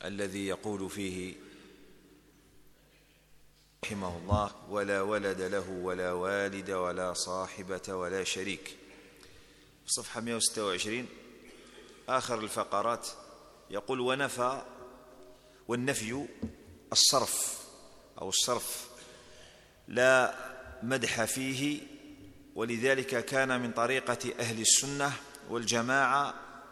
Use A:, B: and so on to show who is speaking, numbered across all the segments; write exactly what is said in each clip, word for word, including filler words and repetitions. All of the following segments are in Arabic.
A: الذي يقول فيه رحمه الله: ولا ولد له ولا والد ولا صاحبة ولا شريك. في صفحة مئة وستة وعشرين آخر الفقرات يقول: ونفى والنفي الصرف أو الصرف لا مدح فيه، ولذلك كان من طريقة أهل السنة والجماعة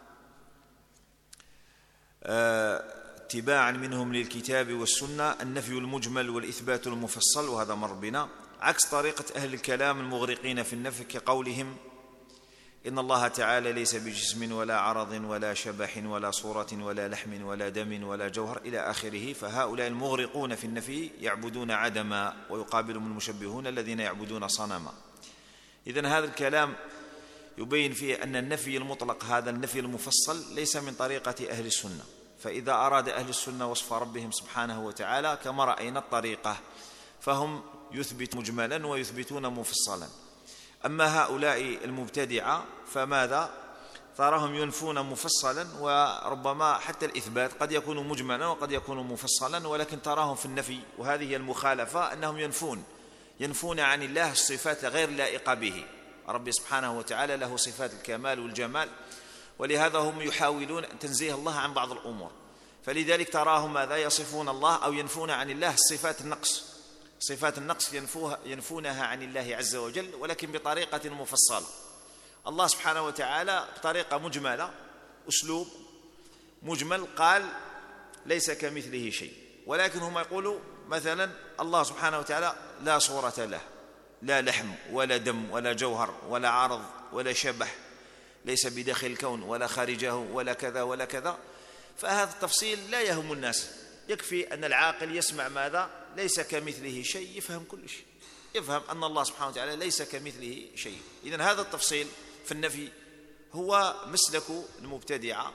A: اتباعا منهم للكتاب والسنة النفي المجمل والإثبات المفصل، وهذا مر بنا، عكس طريقة أهل الكلام المغرقين في النفي كقولهم: إن الله تعالى ليس بجسم ولا عرض ولا شبح ولا صورة ولا لحم ولا دم ولا جوهر إلى آخره. فهؤلاء المغرقون في النفي يعبدون عدما، ويقابلهم المشبهون الذين يعبدون صنما. إذن هذا الكلام يبين فيه أن النفي المطلق، هذا النفي المفصل، ليس من طريقة أهل السنة. فإذا أراد أهل السنة وصف ربهم سبحانه وتعالى كما رأينا الطريقة، فهم يثبت مجملا ويثبتون مفصلا. أما هؤلاء المبتدعة فماذا؟ تراهم ينفون مفصلا، وربما حتى الإثبات قد يكون مجملا وقد يكون مفصلا، ولكن تراهم في النفي، وهذه هي المخالفة، أنهم ينفون ينفون عن الله الصفات غير لائقة به. رب سبحانه وتعالى له صفات الكمال والجمال، ولهذا هم يحاولون تنزيه الله عن بعض الأمور. فلذلك تراهم ماذا؟ يصفون الله أو ينفون عن الله صفات النقص، صفات النقص ينفوها ينفونها عن الله عز وجل، ولكن بطريقة مفصلة. الله سبحانه وتعالى بطريقة مجملة، أسلوب مجمل، قال ليس كمثله شيء، ولكن هم يقولوا مثلا الله سبحانه وتعالى لا صورة له، لا لحم ولا دم ولا جوهر ولا عرض ولا شبح، ليس بداخل الكون ولا خارجه ولا كذا ولا كذا. فهذا التفصيل لا يهم الناس، يكفي أن العاقل يسمع ماذا؟ ليس كمثله شيء، يفهم كل شيء، يفهم أن الله سبحانه وتعالى ليس كمثله شيء. إذن هذا التفصيل في النفي هو مسلك المبتدعة،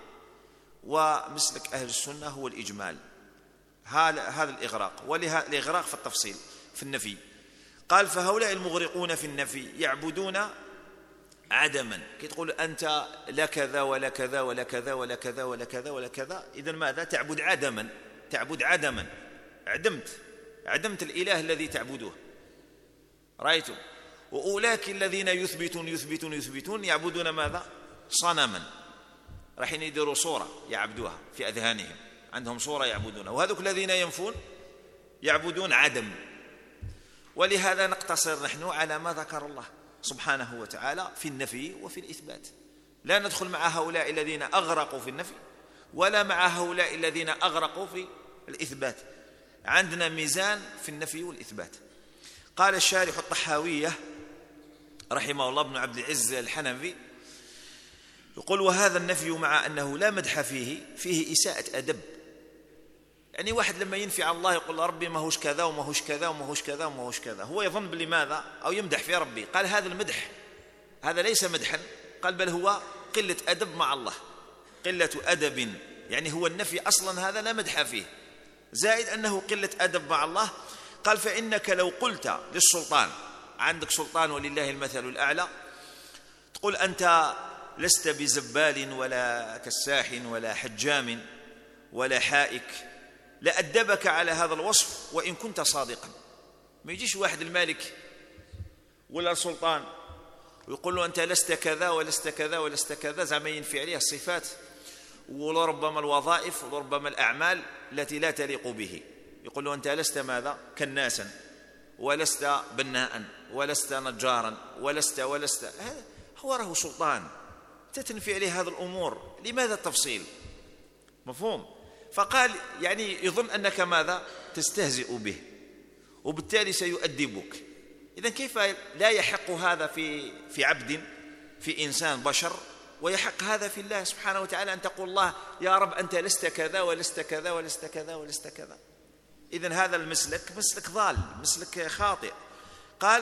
A: ومسلك أهل السنة هو الإجمال، هذا الإغراق، ولهذا الإغراق في التفصيل في النفي. قال: فهؤلاء المغرقون في النفي يعبدون عدما. كي تقول أنت لا كذا ولا كذا ولا كذا ولا كذا ولا كذا ولا كذا، إذن ماذا؟ تعبد عدما، تعبد عدما، عدمت عدمت الإله الذي تعبده. رأيتم؟ وأولئك الذين يثبتون يثبتون يثبتون يعبدون ماذا؟ صنما، راح يديروا صورة يعبدوها في أذهانهم، عندهم صورة يعبدونها. وهذوك الذين ينفون يعبدون عدم. ولهذا نقتصر نحن على ما ذكر الله سبحانه وتعالى في النفي وفي الإثبات، لا ندخل مع هؤلاء الذين أغرقوا في النفي ولا مع هؤلاء الذين أغرقوا في الإثبات. عندنا ميزان في النفي والإثبات. قال الشارح الطحاوية رحمه الله ابن عبد العز الحنفي يقول: وهذا النفي مع أنه لا مدح فيه فيه إساءة أدب. يعني واحد لما ينفي على الله يقول ربي ما هوش كذا وما هوش كذا وما هوش كذا وما هوش كذا، هو يظن بلماذا أو يمدح في ربي. قال هذا المدح هذا ليس مدحا، قال بل هو قلة أدب مع الله، قلة أدب. يعني هو النفي أصلا هذا لا مدح فيه، زائد أنه قلة أدب مع الله. قال: فإنك لو قلت للسلطان، عندك سلطان ولله المثل الأعلى، تقول أنت لست بزبال ولا كساح ولا حجام ولا حائك، لأدبك على هذا الوصف وإن كنت صادقا. ما يجيش واحد الملك ولا السلطان ويقول له أنت لست كذا ولست كذا ولست كذا، زعما ينفي عليه الصفات ولربما الوظائف ولربما الأعمال التي لا تليق به. يقول له أنت لست ماذا؟ كناسا، ولست بناء، ولست نجارا، ولست ولست هو راه سلطان، تتنفي عليه هذه الأمور، لماذا التفصيل؟ مفهوم؟ فقال يعني يظن أنك ماذا؟ تستهزئ به، وبالتالي سيؤدبك. إذن كيف لا يحق هذا في في عبد، في إنسان بشر، ويحق هذا في الله سبحانه وتعالى، أن تقول الله يا رب أنت لست كذا ولست كذا ولست كذا ولست كذا. إذن هذا المسلك مسلك ضال، مسلك خاطئ. قال: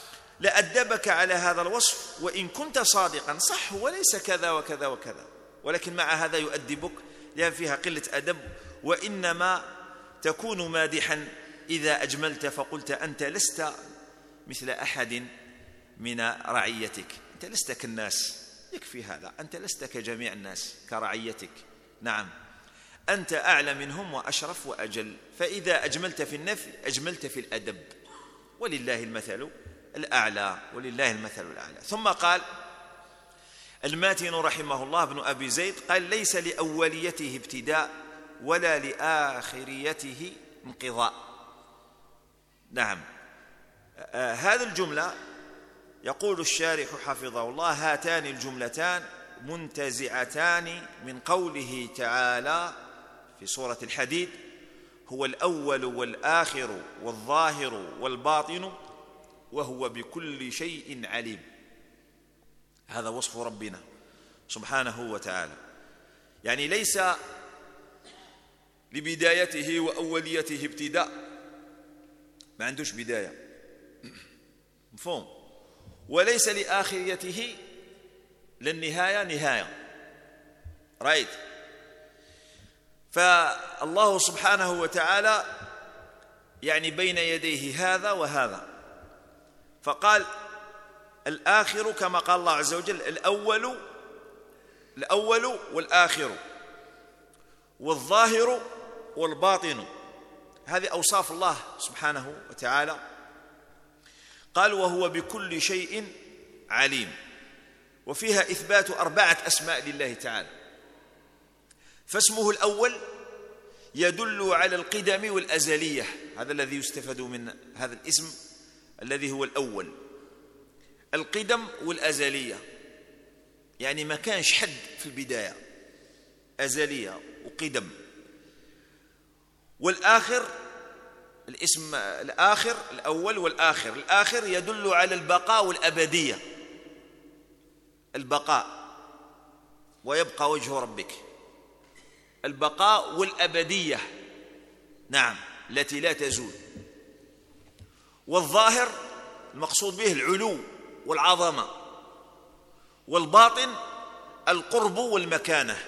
A: لأدبك على هذا الوصف وإن كنت صادقا. صح هو ليس كذا وكذا وكذا، ولكن مع هذا يؤدبك لأن فيها قلة أدب. وإنما تكون مادحا إذا أجملت فقلت أنت لست مثل أحد من رعيتك، أنت لست كالناس، يكفي هذا، أنت لست كجميع الناس كرعيتك. نعم. أنت أعلى منهم وأشرف وأجل. فإذا أجملت في النفي أجملت في الأدب، ولله المثل الأعلى، ولله المثل الأعلى. ثم قال الماتن رحمه الله ابن أبي زيد قال ليس لأوليته ابتداء ولا لآخريته انقضاء. نعم، آه هذه الجملة يقول الشارح حفظه الله هاتان الجملتان منتزعتان من قوله تعالى في سورة الحديد هو الأول والآخر والظاهر والباطن وهو بكل شيء عليم. هذا وصف ربنا سبحانه وتعالى، يعني ليس لبدايته وأوليته ابتداء، ما عندوش بداية، مفهوم، وليس لآخريته للنهاية نهاية، رأيت. فالله سبحانه وتعالى يعني بين يديه هذا وهذا، فقال الآخر كما قال الله عز وجل الأول الأول والآخر والظاهر والباطن، هذه أوصاف الله سبحانه وتعالى. قال وهو بكل شيء عليم، وفيها إثبات أربعة أسماء لله تعالى. فاسمه الأول يدل على القدم والأزلية، هذا الذي يستفاد من هذا الاسم الذي هو الأول، القدم والأزلية، يعني ما كانش حد في البداية، أزلية وقدم. والآخر الاسم الآخر الأول والآخر، الآخر يدل على البقاء والأبدية، البقاء ويبقى وجه ربك، البقاء والأبدية، نعم، التي لا تزول. والظاهر المقصود به العلو والعظمة، والباطن القرب والمكانة.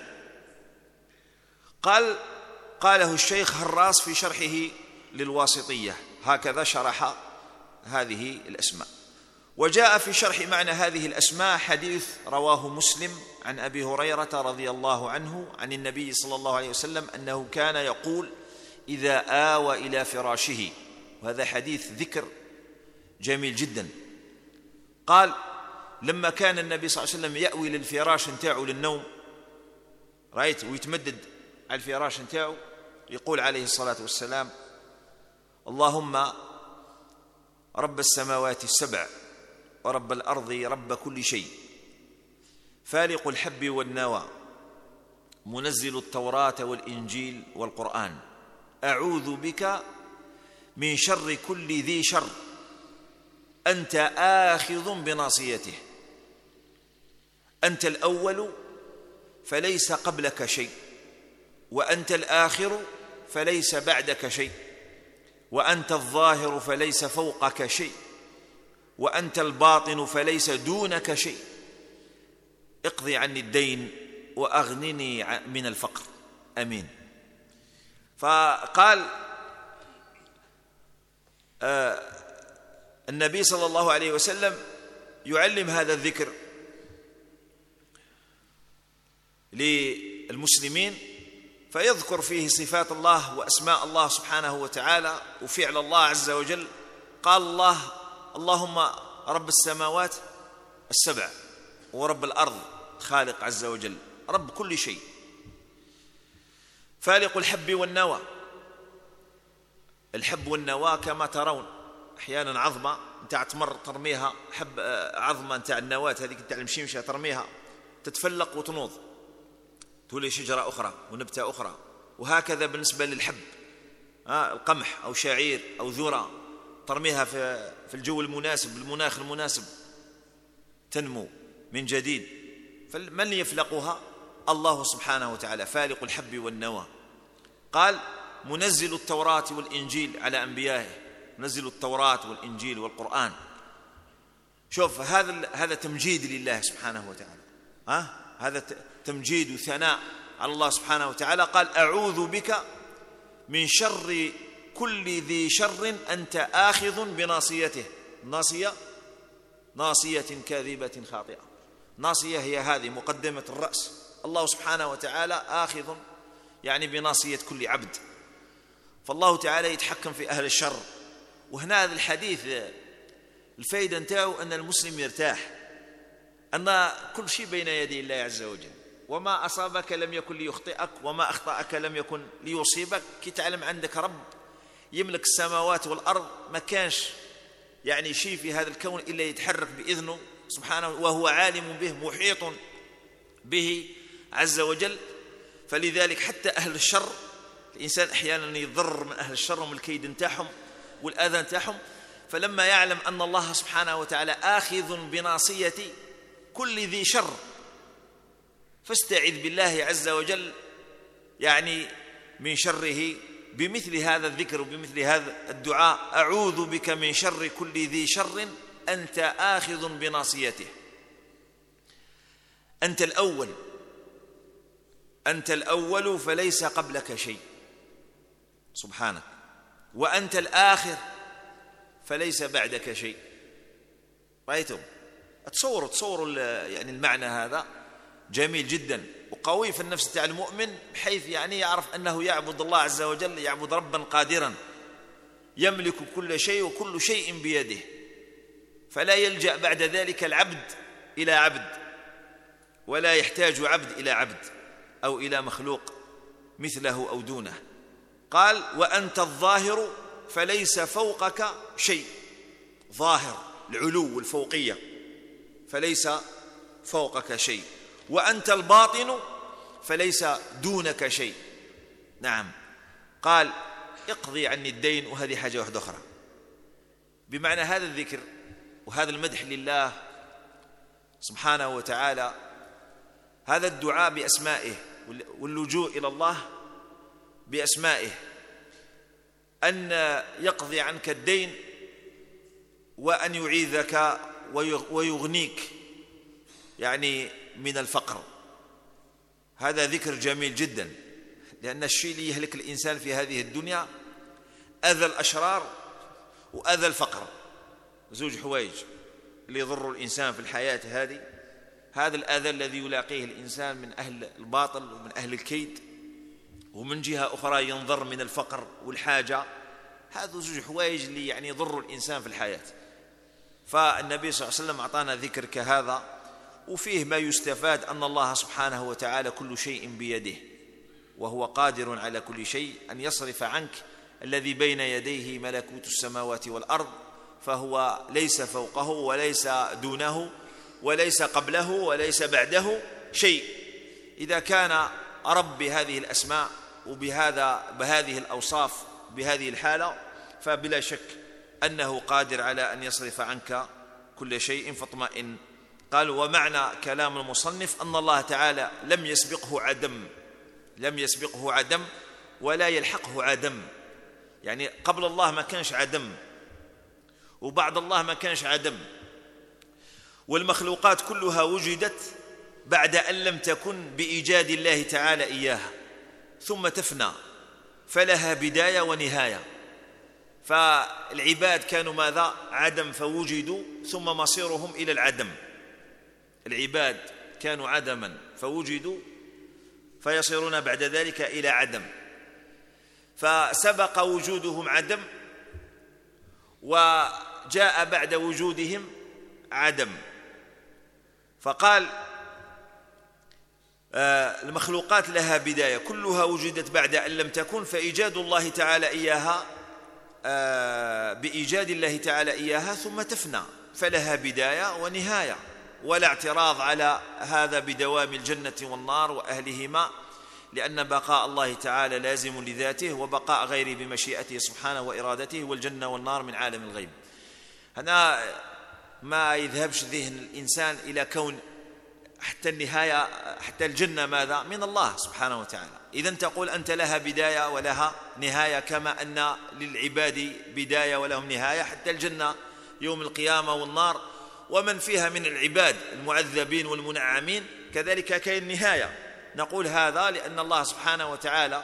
A: قال قاله الشيخ هراس في شرحه للواسطية، هكذا شرح هذه الأسماء. وجاء في شرح معنى هذه الأسماء حديث رواه مسلم عن أبي هريرة رضي الله عنه عن النبي صلى الله عليه وسلم أنه كان يقول إذا آوى إلى فراشه، وهذا حديث ذكر جميل جدا. قال لما كان النبي صلى الله عليه وسلم يأوي للفراش نتاعه للنوم، رأيت، ويتمدد على الفراش نتاعه، يقول عليه الصلاة والسلام اللهم رب السماوات السبع ورب الأرض رب كل شيء فالق الحب والنوى منزل التوراة والإنجيل والقرآن أعوذ بك من شر كل ذي شر أنت آخذ بناصيته، أنت الأول فليس قبلك شيء، وأنت الآخر فليس بعدك شيء، وأنت الظاهر فليس فوقك شيء، وأنت الباطن فليس دونك شيء، اقضي عني الدين وأغنني من الفقر، أمين. فقال آه النبي صلى الله عليه وسلم يعلم هذا الذكر للمسلمين، فيذكر فيه صفات الله وأسماء الله سبحانه وتعالى وفعل الله عز وجل. قال الله اللهم رب السماوات السبع ورب الأرض خالق عز وجل رب كل شيء، فالق الحب والنوى، الحب والنوى كما ترون أحيانا عظمة نتاع تمر ترميها، حب عظمة نتاع النواة هذيك نتاع المشيمشة ترميها تتفلق وتنوض تولي شجرة أخرى ونبتة أخرى. وهكذا بالنسبة للحب، آه القمح أو شعير أو ذرة ترميها في في الجو المناسب المناخ المناسب تنمو من جديد. فمن يفلقها؟ الله سبحانه وتعالى فالق الحب والنوى. قال منزل التوراة والإنجيل على أنبيائه، منزل التوراة والإنجيل والقرآن. شوف هذا هذا تمجيد لله سبحانه وتعالى، ها آه؟ هذا تمجيد وثناء على الله سبحانه وتعالى. قال أعوذ بك من شر كل ذي شر أنت آخذ بناصيته، ناصية ناصية كاذبة خاطئة، ناصية هي هذه مقدمة الرأس، الله سبحانه وتعالى آخذ يعني بناصية كل عبد. فالله تعالى يتحكم في أهل الشر. وهنا هذا الحديث الفائدة نتاعو أن المسلم يرتاح، أن كل شيء بين يدي الله عز وجل، وما أصابك لم يكن ليخطئك وما أخطأك لم يكن ليصيبك. كي تعلم عندك رب يملك السماوات والأرض، ما كانش يعني شيء في هذا الكون إلا يتحرك بإذنه سبحانه، وهو عالم به محيط به عز وجل. فلذلك حتى أهل الشر الإنسان أحيانا يضر من أهل الشر ومن الكيد نتاعهم والأذى نتاعهم، فلما يعلم أن الله سبحانه وتعالى آخذ بناصية كل ذي شر فاستعذ بالله عز وجل يعني من شره بمثل هذا الذكر وبمثل هذا الدعاء: أعوذ بك من شر كل ذي شر أنت آخذ بناصيته. أنت الأول، أنت الأول فليس قبلك شيء سبحانك، وأنت الآخر فليس بعدك شيء. رأيتم؟ تصوروا تصوروا يعني المعنى هذا جميل جدا وقوي في النفس تاع المؤمن، بحيث يعني يعرف أنه يعبد الله عز وجل، يعبد ربا قادرا يملك كل شيء وكل شيء بيده، فلا يلجأ بعد ذلك العبد إلى عبد، ولا يحتاج عبد إلى عبد أو إلى مخلوق مثله أو دونه. قال: وأنت الظاهر فليس فوقك شيء. ظاهر العلو والفوقية، فليس فوقك شيء. وأنت الباطن فليس دونك شيء. نعم. قال: اقضي عني الدين. وهذه حاجة واحدة أخرى. بمعنى هذا الذكر وهذا المدح لله سبحانه وتعالى، هذا الدعاء بأسمائه واللجوء إلى الله بأسمائه، أن يقضي عنك الدين وأن يعيذك ويغنيك يعني من الفقر. هذا ذكر جميل جدا، لأن الشيء اللي يهلك الإنسان في هذه الدنيا أذى الأشرار وأذى الفقر، زوج حوايج اللي يضر الإنسان في الحياة هذه. هذا الأذى الذي يلاقيه الإنسان من أهل الباطل ومن أهل الكيد، ومن جهة أخرى ينضر من الفقر والحاجة. هذا زوج حوايج اللي يعني يضر الإنسان في الحياة. فالنبي صلى الله عليه وسلم أعطانا ذكر كهذا، وفيه ما يستفاد أن الله سبحانه وتعالى كل شيء بيده، وهو قادر على كل شيء، أن يصرف عنك الذي بين يديه ملكوت السماوات والأرض، فهو ليس فوقه وليس دونه وليس قبله وليس بعده شيء. إذا كان رب بهذه الأسماء وبهذا بهذه الأوصاف بهذه الحالة، فبلا شك أنه قادر على أن يصرف عنك كل شيء، فاطمئن. قال: ومعنى كلام المصنف أن الله تعالى لم يسبقه عدم، لم يسبقه عدم ولا يلحقه عدم. يعني قبل الله ما كانش عدم، وبعد الله ما كانش عدم، والمخلوقات كلها وجدت بعد أن لم تكن بإيجاد الله تعالى إياها، ثم تفنى، فلها بداية ونهاية. فالعباد كانوا ماذا؟ عدم فوجدوا، ثم مصيرهم إلى العدم. العباد كانوا عدما فوجدوا، فيصيرون بعد ذلك إلى عدم. فسبق وجودهم عدم، وجاء بعد وجودهم عدم. فقال: آه المخلوقات لها بداية، كلها وجدت بعد أن لم تكن، فإيجاد الله تعالى إياها آه بإيجاد الله تعالى إياها ثم تفنى، فلها بداية ونهاية. ولا اعتراض على هذا بدوام الجنة والنار وأهلهما، لأن بقاء الله تعالى لازم لذاته، وبقاء غيره بمشيئته سبحانه وإرادته، والجنة والنار من عالم الغيب. هنا ما يذهبش ذهن الإنسان إلى كون حتى النهاية، حتى الجنة ماذا؟ من الله سبحانه وتعالى. إذن تقول أنت لها بداية ولها نهاية، كما أن للعباد بداية ولهم نهاية، حتى الجنة يوم القيامة والنار ومن فيها من العباد المعذبين والمنعمين كذلك كاين نهاية. نقول هذا لأن الله سبحانه وتعالى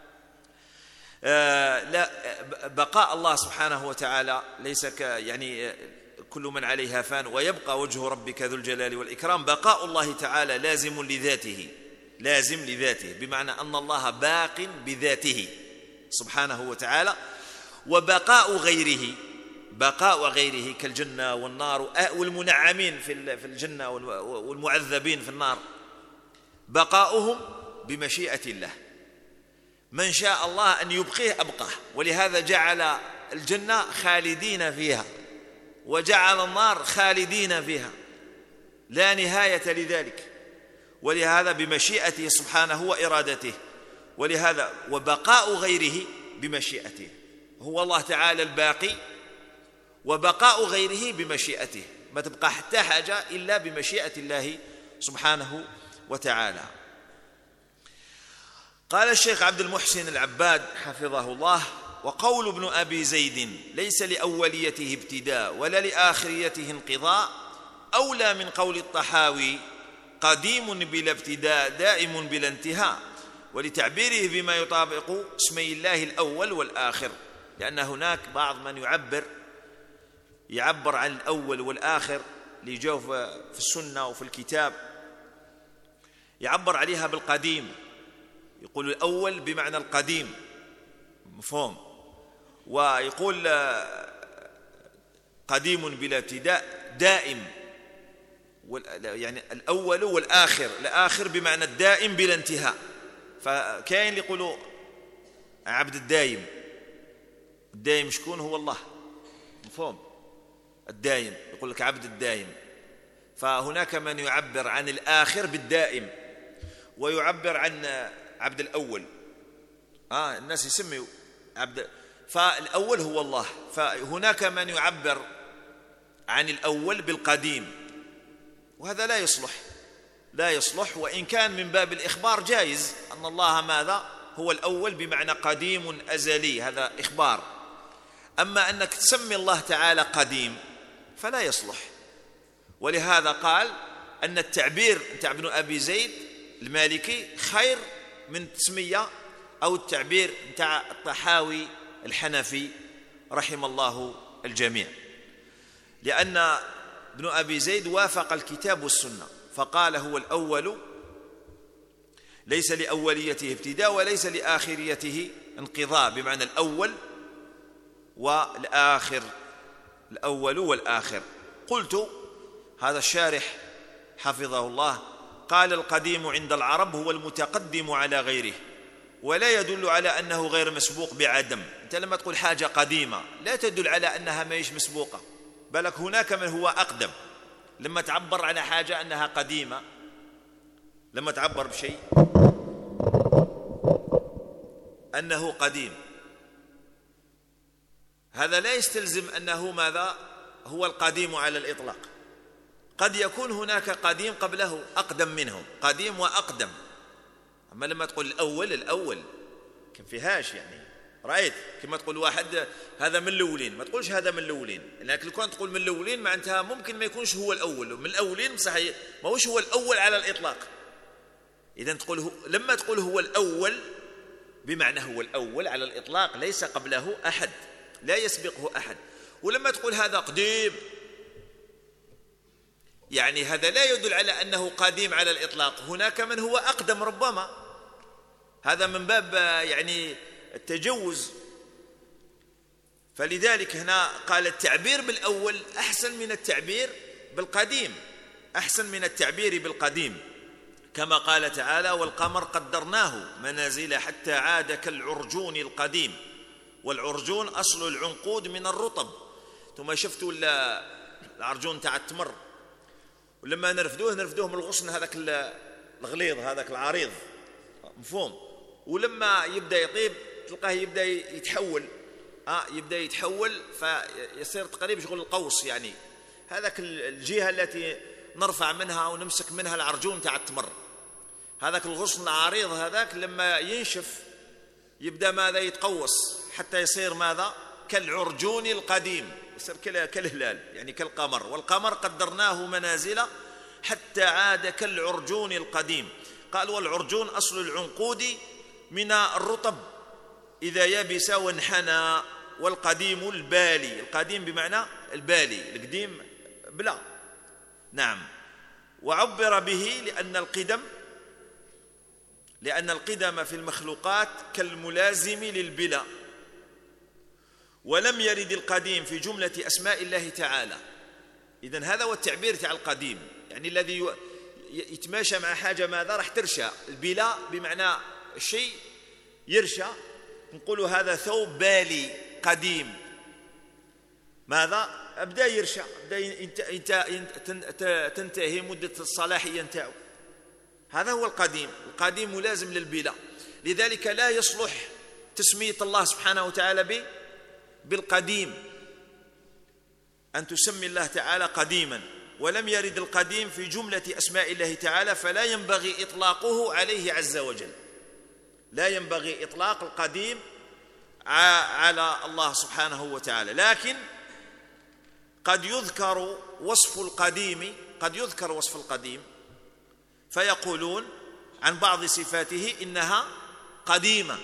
A: آه لا بقاء الله سبحانه وتعالى ليس ك يعني كل من عليها فان ويبقى وجه ربك ذو الجلال والإكرام. بقاء الله تعالى لازم لذاته، لازم لذاته، بمعنى أن الله باق بذاته سبحانه وتعالى. وبقاء غيره، بقاء غيره كالجنة والنار والمنعمين في الجنة والمعذبين في النار، بقاؤهم بمشيئة الله. من شاء الله أن يبقيه أبقاه، ولهذا جعل الجنة خالدين فيها وجعل النار خالدين فيها، لا نهاية لذلك، ولهذا بمشيئته سبحانه وإرادته. ولهذا وبقاء غيره بمشيئته، هو الله تعالى الباقي، وبقاء غيره بمشيئته، ما تبقى حتى حاجة إلا بمشيئة الله سبحانه وتعالى. قال الشيخ عبد المحسن العباد حفظه الله: وقول ابن أبي زيد ليس لأوليته ابتداء ولا لآخريته انقضاء أولى من قول الطحاوي قديم بلا ابتداء دائم بلا انتهاء، ولتعبيره بما يطابق اسمي الله الأول والآخر، لأن هناك بعض من يعبر يعبر عن الأول والآخر اللي جاءوا في السنة وفي الكتاب، يعبر عليها بالقديم، يقول الأول بمعنى القديم، مفهوم، ويقول قديم بلا ابتداء دائم، يعني الأول والآخر، الآخر بمعنى الدائم بلا انتهاء. فكاين اللي يقولوا عبد الدايم، الدايم شكون؟ هو الله، مفهوم، الدايم يقول لك عبد الدايم. فهناك من يعبر عن الآخر بالدائم، ويعبر عن عبد الأول، آه الناس يسموا عبد، فالأول هو الله. فهناك من يعبر عن الأول بالقديم، وهذا لا يصلح، لا يصلح، وإن كان من باب الإخبار جائز أن الله ماذا هو الأول بمعنى قديم أزلي، هذا إخبار. أما أنك تسمي الله تعالى قديم فلا يصلح، ولهذا قال أن التعبير بتاع ابن أبي زيد المالكي خير من تسمية أو التعبير بتاع الطحاوي الحنفي رحم الله الجميع، لأن ابن أبي زيد وافق الكتاب والسنة فقال هو الأول ليس لأوليته ابتداء وليس لآخريته انقضاء، بمعنى الأول والآخر، الأول والآخر. قلت هذا الشارح حفظه الله قال القديم عند العرب هو المتقدم على غيره، ولا يدل على أنه غير مسبوق بعدم. أنت لما تقول حاجة قديمة لا تدل على أنها ما هيش مسبوقة، بلك هناك من هو أقدم. لما تعبر على حاجة أنها قديمة، لما تعبر بشيء أنه قديم، هذا لا يستلزم أنه ماذا هو القديم على الإطلاق، قد يكون هناك قديم قبله أقدم منه، قديم وأقدم. أما لما تقول الأول الأول كم فيهاش، يعني رأيت كما تقول واحد هذا من الأولين، ما تقولش هذا من الأولين، لكن لو كنت تقول من الأولين معناتها ممكن ما يكونش هو الأول، من الأولين صحيح ما هوش هو الأول على الإطلاق. إذن تقول هو، لما تقول هو الأول بمعنى هو الأول على الإطلاق ليس قبله أحد، لا يسبقه أحد. ولما تقول هذا قديم يعني هذا لا يدل على أنه قديم على الإطلاق، هناك من هو أقدم ربما، هذا من باب يعني التجوز. فلذلك هنا قال التعبير بالأول أحسن من التعبير بالقديم، أحسن من التعبير بالقديم، كما قال تعالى والقمر قدرناه منازل حتى عاد كالعرجون القديم. والعرجون أصل العنقود من الرطب، ثم شفتوا العرجون تاع التمر، ولما نرفدوه نرفدوه من الغصن هذاك الغليظ هذاك العريض، مفهوم، ولما يبدأ يطيب تلقاه يبدأ يتحول، آه يبدأ يتحول فيصير تقريبا شغل القوس، يعني هذاك الجهة التي نرفع منها ونمسك منها العرجون تاع التمر، هذاك الغصن العريض هذاك لما ينشف يبدأ ماذا يتقوس حتى يصير ماذا كالعرجون القديم، يصير كالهلال يعني كالقمر. والقمر قدرناه منازل حتى عاد كالعرجون القديم. قال والعرجون أصل العنقود من الرطب إذا يبس وانحنى، والقديم البالي، القديم بمعنى البالي، القديم بلا، نعم. وعبر به لأن القدم لأن القدم في المخلوقات كالملازم للبلا، ولم يرد القديم في جملة أسماء الله تعالى. إذن هذا هو التعبير تاع القديم، يعني الذي يتماشى مع حاجة ماذا راح ترشى. البلا بمعنى الشيء يرشى، نقول هذا ثوب بالي قديم، ماذا أبدأ يرشى، أبدأ تنتهي مدة الصلاحية نتاعو. هذا هو القديم. القديم ملازم للبلا، لذلك لا يصلح تسمية الله سبحانه وتعالى بالقديم، أن تسمي الله تعالى قديما، ولم يرد القديم في جملة أسماء الله تعالى، فلا ينبغي إطلاقه عليه عز وجل. لا ينبغي إطلاق القديم على الله سبحانه وتعالى، لكن قد يذكر وصف القديم، قد يذكر وصف القديم فيقولون عن بعض صفاته إنها قديمة،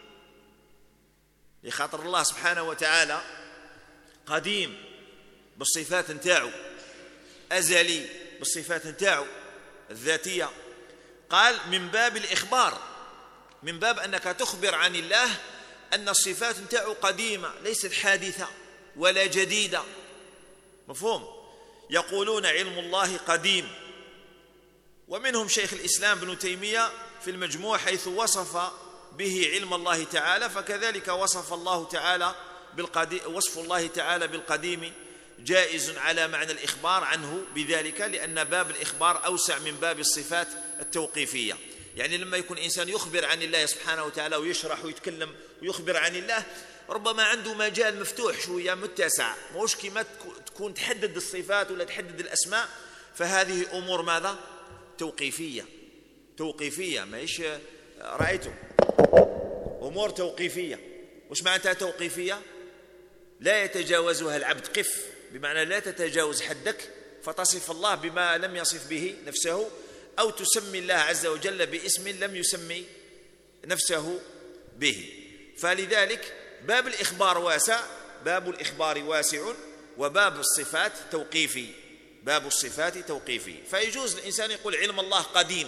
A: لخاطر الله سبحانه وتعالى قديم بالصفات نتاعو، أزلي بالصفات نتاعو الذاتية. قال من باب الإخبار، من باب أنك تخبر عن الله أن الصفات نتاعو قديمة، ليست حادثة ولا جديدة. مفهوم؟ يقولون علم الله قديم، ومنهم شيخ الإسلام ابن تيمية في المجموع حيث وصف به علم الله تعالى، فكذلك وصف الله تعالى بالقديم، وصف الله تعالى بالقديم جائز على معنى الإخبار عنه بذلك، لأن باب الإخبار أوسع من باب الصفات التوقيفية. يعني لما يكون إنسان يخبر عن الله سبحانه وتعالى ويشرح ويتكلم ويخبر عن الله، ربما عنده مجال مفتوح شوية متسع، موش كما تكون تحدد الصفات ولا تحدد الأسماء، فهذه أمور ماذا؟ توقيفية. توقيفية ماهيش رأيتم، أمور توقيفية. وش معناتها توقيفية؟ لا يتجاوزها العبد، قف بمعنى لا تتجاوز حدك فتصف الله بما لم يصف به نفسه، أو تسمي الله عز وجل باسم لم يسمي نفسه به. فلذلك باب الإخبار واسع، باب الإخبار واسع، وباب الصفات توقيفي، باب الصفات توقيفي. فيجوز الإنسان يقول علم الله قديم،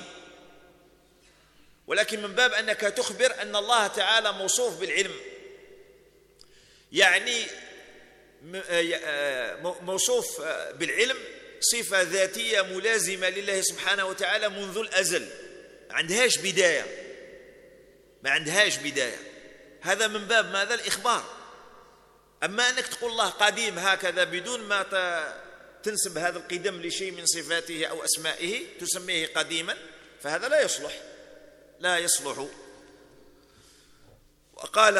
A: ولكن من باب أنك تخبر أن الله تعالى موصوف بالعلم، يعني موصوف بالعلم صفة ذاتية ملازمة لله سبحانه وتعالى منذ الأزل، ما عندهاش بداية، ما عندهاش بداية. هذا من باب ماذا؟ الإخبار. أما أنك تقول الله قديم هكذا بدون ما تنسب هذا القدم لشيء من صفاته أو أسمائه تسميه قديما، فهذا لا يصلح، لا يصلح. وقال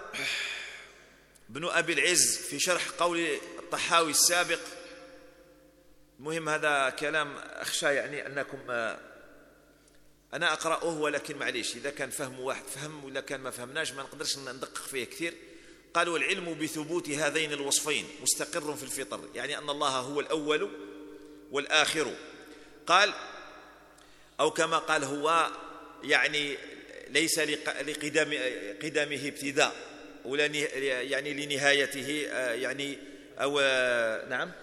A: ابن أبي العز في شرح قول الطحاوي السابق، المهم هذا كلام أخشى يعني أنكم أنا أقرأه، ولكن معليش إذا كان فهم واحد فهم، ولا كان ما فهمناش ما نقدرش ندقق فيه كثير. قال والعلم بثبوت هذين الوصفين مستقر في الفطر، يعني أن الله هو الأول والآخر. قال أو كما قال هو يعني ليس لقدام قدامه ابتداء ولا يعني لنهايته يعني أو نعم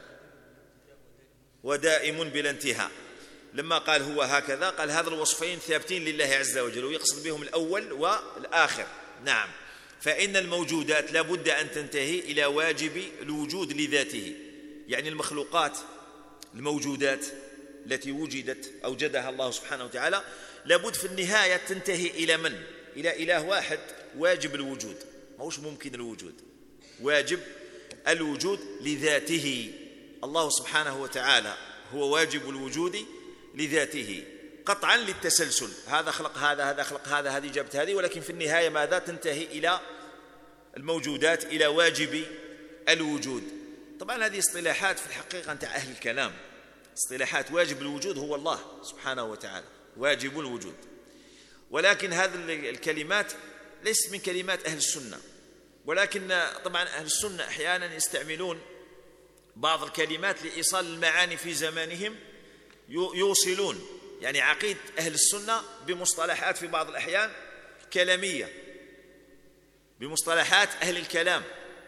A: ودائم بلا انتهاء. لما قال هو هكذا قال هذا الوصفين ثابتين لله عز وجل، ويقصد بهم الأول والآخر. نعم، فإن الموجودات لا بد أن تنتهي إلى واجب الوجود لذاته، يعني المخلوقات الموجودات التي وجدت أوجدها الله سبحانه وتعالى لابد في النهاية تنتهي إلى من؟ إلى إله واحد واجب الوجود، موش ممكن الوجود، واجب الوجود لذاته. الله سبحانه وتعالى هو واجب الوجود لذاته قطعا للتسلسل، هذا خلق هذا، هذا خلق هذا، هذه جابت هذه، ولكن في النهاية ماذا؟ تنتهي إلى الموجودات، إلى واجب الوجود. طبعا هذه اصطلاحات في الحقيقة أنت أهل الكلام، اصطلاحات. واجب الوجود هو الله سبحانه وتعالى، واجب الوجود. ولكن هذه الكلمات ليست من كلمات أهل السنة، ولكن طبعا أهل السنة أحيانا يستعملون بعض الكلمات لإيصال المعاني في زمانهم، يوصلون يعني عقيدة أهل السنة بمصطلحات في بعض الأحيان كلامية، بمصطلحات أهل الكلام.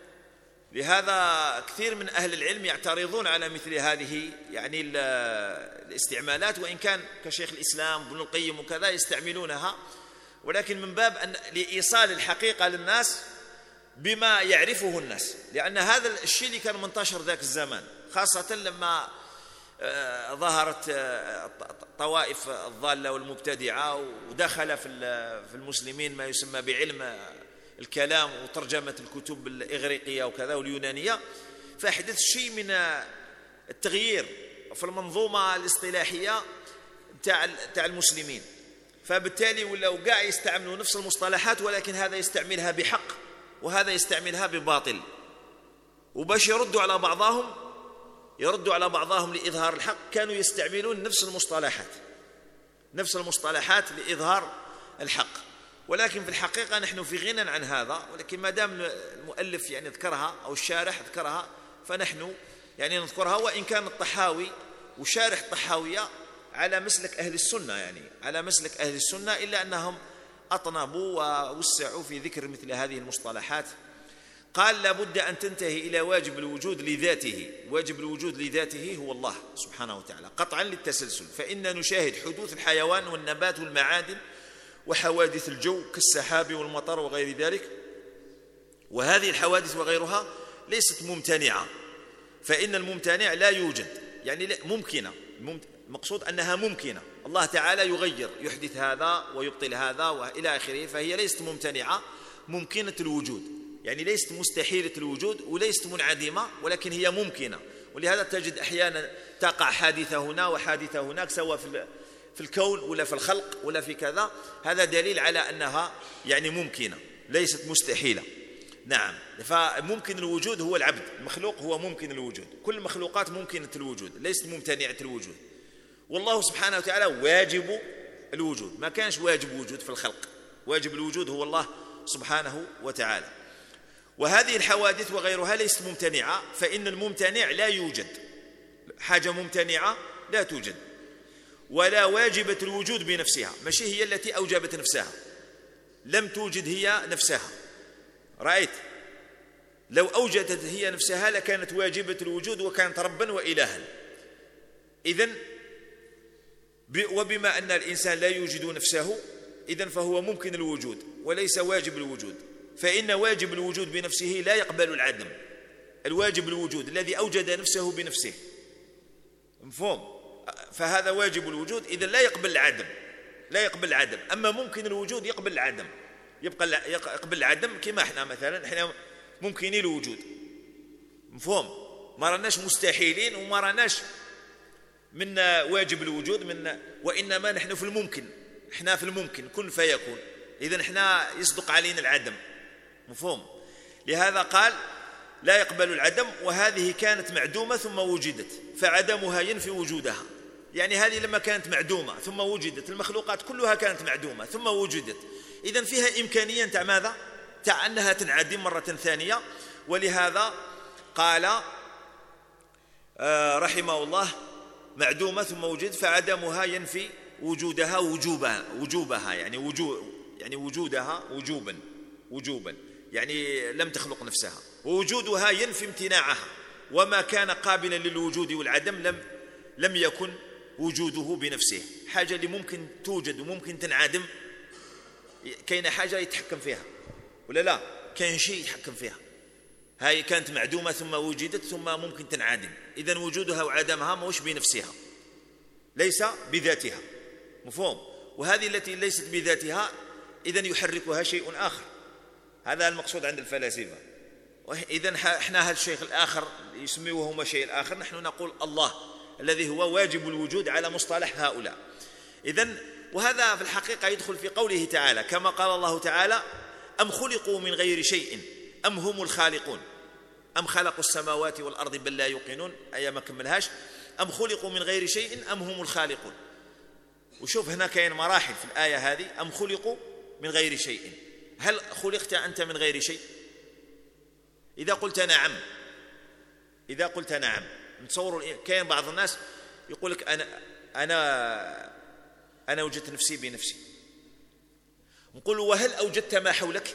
A: لهذا كثير من أهل العلم يعترضون على مثل هذه يعني الاستعمالات، وإن كان كشيخ الإسلام ابن القيم وكذا يستعملونها، ولكن من باب أن لإيصال الحقيقة للناس بما يعرفه الناس، لأن هذا الشيء اللي كان منتشر ذاك الزمان، خاصة لما ظهرت طوائف الضالة والمبتدعة ودخل في المسلمين ما يسمى بعلم الكلام وترجمة الكتب الإغريقية وكذا واليونانية، فحدث شيء من التغيير في المنظومة الاصطلاحية تاع المسلمين، فبالتالي ولاو قاع يستعملوا نفس المصطلحات، ولكن هذا يستعملها بحق وهذا يستعملها بباطل، وباش يردوا على بعضهم يردوا على بعضهم لإظهار الحق كانوا يستعملون نفس المصطلحات نفس المصطلحات لإظهار الحق. ولكن في الحقيقة نحن في غنى عن هذا، ولكن ما دام المؤلف يعني ذكرها أو الشارح ذكرها فنحن يعني نذكرها، وإن كان الطحاوي وشارح الطحاوية على مسلك أهل السنة، يعني على مسلك أهل السنة، إلا أنهم أطنبوا ووسعوا في ذكر مثل هذه المصطلحات. قال لابد أن تنتهي إلى واجب الوجود لذاته. واجب الوجود لذاته هو الله سبحانه وتعالى قطعا للتسلسل، فإن نشاهد حدوث الحيوان والنبات والمعادن وحوادث الجو كالسحاب والمطر وغير ذلك، وهذه الحوادث وغيرها ليست ممتنعة، فإن الممتنع لا يوجد، يعني ممكنة، المقصود أنها ممكنة، الله تعالى يغير يحدث هذا ويبطل هذا وإلى آخره، فهي ليست ممتنعة، ممكنة الوجود، يعني ليست مستحيلة الوجود وليست منعدمة، ولكن هي ممكنة. ولهذا تجد أحيانا تقع حادثة هنا وحادثة هناك، سواء في في الكون ولا في الخلق ولا في كذا، هذا دليل على أنها يعني ممكنة ليست مستحيلة. نعم، فممكن الوجود هو العبد، المخلوق هو ممكن الوجود، كل المخلوقات ممكنة الوجود ليست ممتنعة الوجود، والله سبحانه وتعالى واجب الوجود، ما كانش واجب وجود في الخلق، واجب الوجود هو الله سبحانه وتعالى. وهذه الحوادث وغيرها ليست ممتنعة، فإن الممتنع لا يوجد، حاجة ممتنعة لا توجد، ولا واجبة الوجود بنفسها، ماشي هي التي أوجبت نفسها، لم توجد هي نفسها، رأيت؟ لو أوجدت هي نفسها لكانت واجبة الوجود وكانت ربا وإلها. إذن وبما أن الإنسان لا يوجد نفسه، إذن فهو ممكن الوجود وليس واجب الوجود، فإن واجب الوجود بنفسه لا يقبل العدم. الواجب الوجود الذي أوجد نفسه بنفسه، مفهوم؟ فهذا واجب الوجود، إذن لا يقبل العدم، لا يقبل العدم. أما ممكن الوجود يقبل العدم، يبقى يقبل العدم، كما احنا مثلا احنا ممكنين الوجود، مفهوم؟ ما رناش مستحيلين وما رناش من واجب الوجود، من وإنما نحن في الممكن، احنا في الممكن كن فيكون، إذن احنا يصدق علينا العدم، مفهوم؟ لهذا قال لا يقبل العدم، وهذه كانت معدومة ثم وجدت، فعدمها ينفي وجودها. يعني هذه لما كانت معدومة ثم وجدت، المخلوقات كلها كانت معدومة ثم وجدت، إذن فيها إمكانية تاع ماذا؟ تاع أنها تنعدم مرة ثانية. ولهذا قال آه رحمه الله معدومة ثم وجدت، فعدمها ينفي وجودها وجوبها وجوبها يعني وجود يعني وجودها وجوبا وجوبا يعني لم تخلق نفسها، ووجودها ينفي امتناعها، وما كان قابلا للوجود والعدم لم لم يكن وجوده بنفسه. حاجة اللي ممكن توجد وممكن تنعدم، كاين حاجة يتحكم فيها ولا لا؟ كاين شيء يتحكم فيها، هاي كانت معدومة ثم وجدت ثم ممكن تنعدم، إذن وجودها وعدمها موش بنفسها، ليس بذاتها، مفهوم؟ وهذه التي ليست بذاتها إذن يحركها شيء آخر، هذا المقصود عند الفلاسفة. إذن احنا هذا الشيء الآخر يسميوه شيء الآخر، نحن نقول الله الذي هو واجب الوجود على مصطلح هؤلاء. إذن وهذا في الحقيقة يدخل في قوله تعالى، كما قال الله تعالى أم خلقوا من غير شيء أم هم الخالقون، أم خلقوا السماوات والأرض بل لا يوقنون، أي ما كملهاش، أم خلقوا من غير شيء أم هم الخالقون. وشوف هنا كاين مراحل في الآية هذه، أم خلقوا من غير شيء، هل خلقت أنت من غير شيء؟ إذا قلت نعم، إذا قلت نعم، نتصور كاين بعض الناس يقول لك أنا أنا أنا وجدت نفسي بنفسي، نقول وهل أوجدت ما حولك؟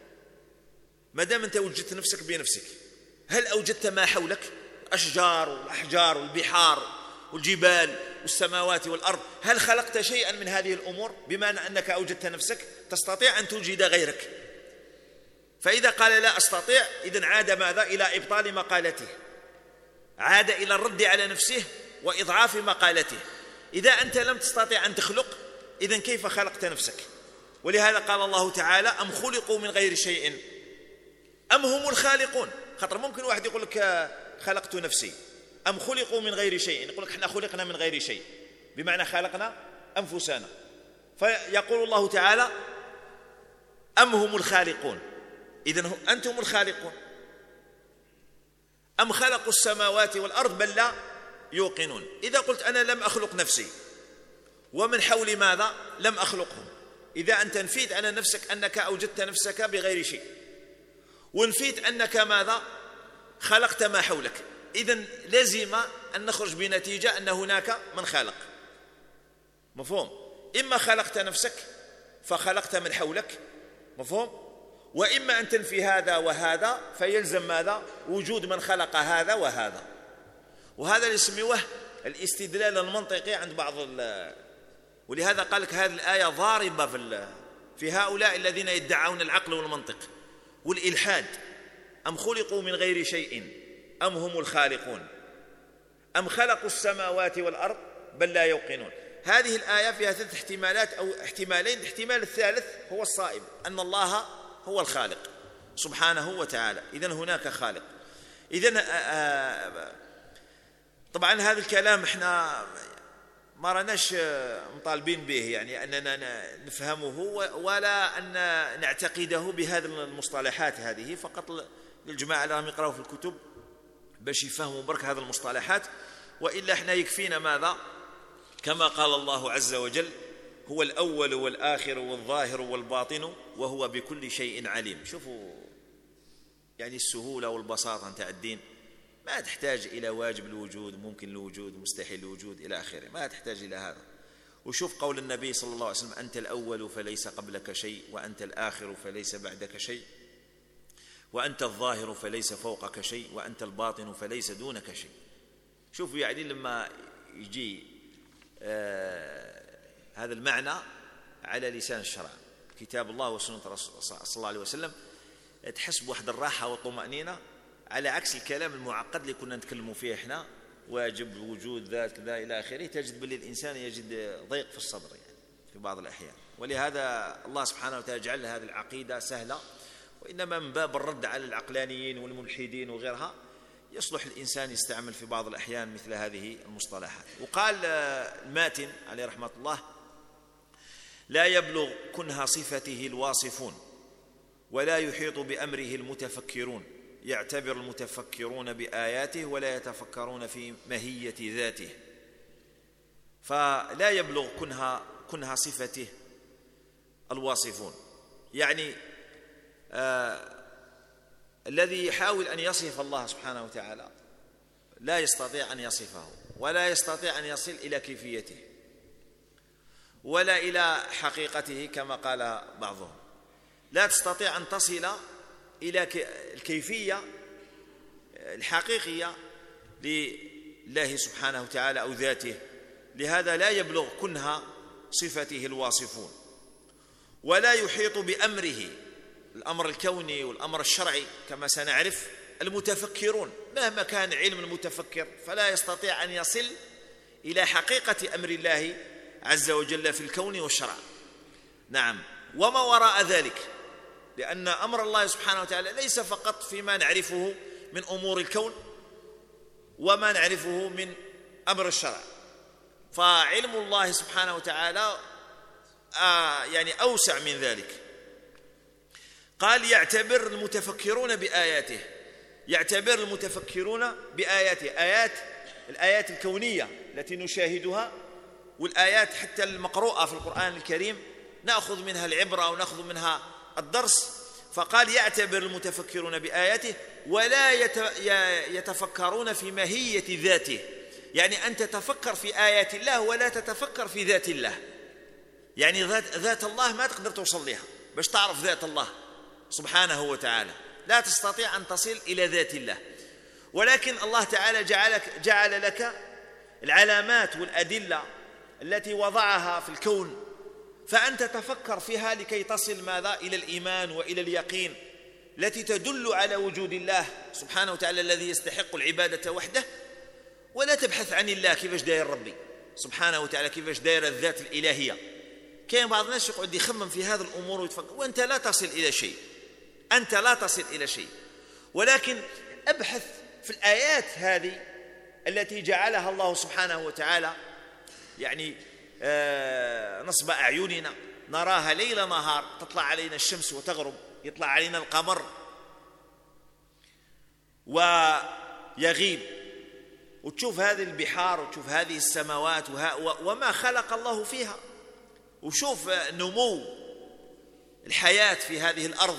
A: ما دام أنت وجدت نفسك بنفسك، هل أوجدت ما حولك؟ أشجار والأحجار والبحار والجبال السماوات والأرض هل خلقت شيئا من هذه الأمور؟ بما أنك أوجدت نفسك تستطيع أن توجد غيرك. فإذا قال لا أستطيع إذن عاد ماذا؟ إلى إبطال مقالته، عاد إلى الرد على نفسه وإضعاف مقالته. إذا أنت لم تستطيع أن تخلق إذن كيف خلقت نفسك؟ ولهذا قال الله تعالى أم خلقوا من غير شيء أم هم الخالقون. خطر ممكن واحد يقول لك خلقت نفسي، أم خلقوا من غير شيء، يقول لك احنا خلقنا من غير شيء بمعنى خلقنا أنفسنا. فيقول الله تعالى أم هم الخالقون، إذن أنتم الخالقون. أم خلقوا السماوات والأرض بل لا يوقنون. إذا قلت أنا لم أخلق نفسي ومن حولي ماذا؟ لم أخلقهم. إذا أنت نفيت على نفسك أنك أوجدت نفسك بغير شيء، ونفيت أنك ماذا؟ خلقت ما حولك، إذن لازم أن نخرج بنتيجة أن هناك من خلق. مفهوم؟ إما خلقت نفسك فخلقت من حولك، مفهوم؟ وإما أن تنفي هذا وهذا فيلزم ماذا؟ وجود من خلق هذا وهذا. وهذا اللي يسميوه الاستدلال المنطقي عند بعض ال... ولهذا قال لك هذه الآية ضاربة في, ال... في هؤلاء الذين يدعون العقل والمنطق والإلحاد. أم خلقوا من غير شيء أم هم الخالقون أم خلقوا السماوات والأرض بل لا يوقنون. هذه الآية فيها ثلاث احتمالات أو احتمالين. الاحتمال الثالث هو الصائب، أن الله هو الخالق سبحانه وتعالى، إذن هناك خالق. إذن طبعا هذا الكلام احنا ما رناش مطالبين به، يعني أننا نفهمه ولا أن نعتقده بهذه المصطلحات هذه، فقط للجماعة اللي راهم يقرأوا في الكتب باش يفهموا برك هذه المصطلحات. وإلا احنا يكفينا ماذا؟ كما قال الله عز وجل هو الأول والآخر والظاهر والباطن وهو بكل شيء عليم. شوفوا يعني السهولة والبساطة نتاع الدين، ما تحتاج إلى واجب الوجود، ممكن الوجود، مستحيل الوجود إلى آخره، ما تحتاج إلى هذا. وشوف قول النبي صلى الله عليه وسلم أنت الأول فليس قبلك شيء، وأنت الآخر فليس بعدك شيء، وأنت الظاهر فليس فوقك شيء، وأنت الباطن فليس دونك شيء. شوفوا يعني لما يجي آه هذا المعنى على لسان الشرع كتاب الله وسنة الرسول صلى الله عليه وسلم تحس بواحد الراحة والطمأنينة، على عكس الكلام المعقد اللي كنا نتكلموا فيه احنا واجب وجود ذات كذا إلى آخره. تجد باللي الإنسان يجد ضيق في الصدر يعني في بعض الأحيان. ولهذا الله سبحانه وتعالى جعل هذه العقيدة سهلة، وإنما من باب الرد على العقلانيين والملحدين وغيرها يصلح الإنسان يستعمل في بعض الأحيان مثل هذه المصطلحات. وقال الماتن عليه رحمة الله لا يبلغ كنه صفته الواصفون ولا يحيط بأمره المتفكرون، يعتبر المتفكرون بآياته ولا يتفكرون في ماهية ذاته. فلا يبلغ كنه كنه صفته الواصفون، يعني آه الذي يحاول أن يصف الله سبحانه وتعالى لا يستطيع أن يصفه، ولا يستطيع أن يصل إلى كيفيته ولا إلى حقيقته كما قال بعضهم. لا تستطيع أن تصل إلى الكيفية الحقيقية لله سبحانه وتعالى أو ذاته. لهذا لا يبلغ كنه صفته الواصفون، ولا يحيط بأمره الأمر الكوني والأمر الشرعي كما سنعرف المتفكرون. مهما كان علم المتفكر فلا يستطيع أن يصل إلى حقيقة أمر الله عز وجل في الكون والشرع. نعم، وما وراء ذلك، لأن أمر الله سبحانه وتعالى ليس فقط فيما نعرفه من أمور الكون وما نعرفه من أمر الشرع، فعلم الله سبحانه وتعالى آه يعني أوسع من ذلك. قال يعتبر المتفكرون بآياته، يعتبر المتفكرون بآياته، آيات الآيات الكونية التي نشاهدها والآيات حتى المقروءة في القرآن الكريم نأخذ منها العبرة ونأخذ منها الدرس. فقال يعتبر المتفكرون بآياته ولا يتفكرون في ماهية ذاته، يعني أن تتفكر في آيات الله ولا تتفكر في ذات الله. يعني ذات, ذات الله ما تقدر توصل لها باش تعرف ذات الله سبحانه وتعالى، لا تستطيع أن تصل إلى ذات الله. ولكن الله تعالى جعلك جعل لك العلامات والأدلة التي وضعها في الكون، فأنت تفكر فيها لكي تصل ماذا؟ إلى الإيمان وإلى اليقين التي تدل على وجود الله سبحانه وتعالى الذي يستحق العبادة وحده، ولا تبحث عن الله كيفاش داير ربي سبحانه وتعالى، كيفاش داير الذات الإلهية. كاين بعض الناس يقعد يخمم في هذه الأمور ويتفكر، وأنت لا تصل إلى شيء، أنت لا تصل إلى شيء، ولكن أبحث في الآيات هذه التي جعلها الله سبحانه وتعالى يعني آه نصب أعيننا نراها ليل نهار، تطلع علينا الشمس وتغرب، يطلع علينا القمر ويغيب، وتشوف هذه البحار وتشوف هذه السماوات وما خلق الله فيها، وشوف نمو الحياة في هذه الأرض،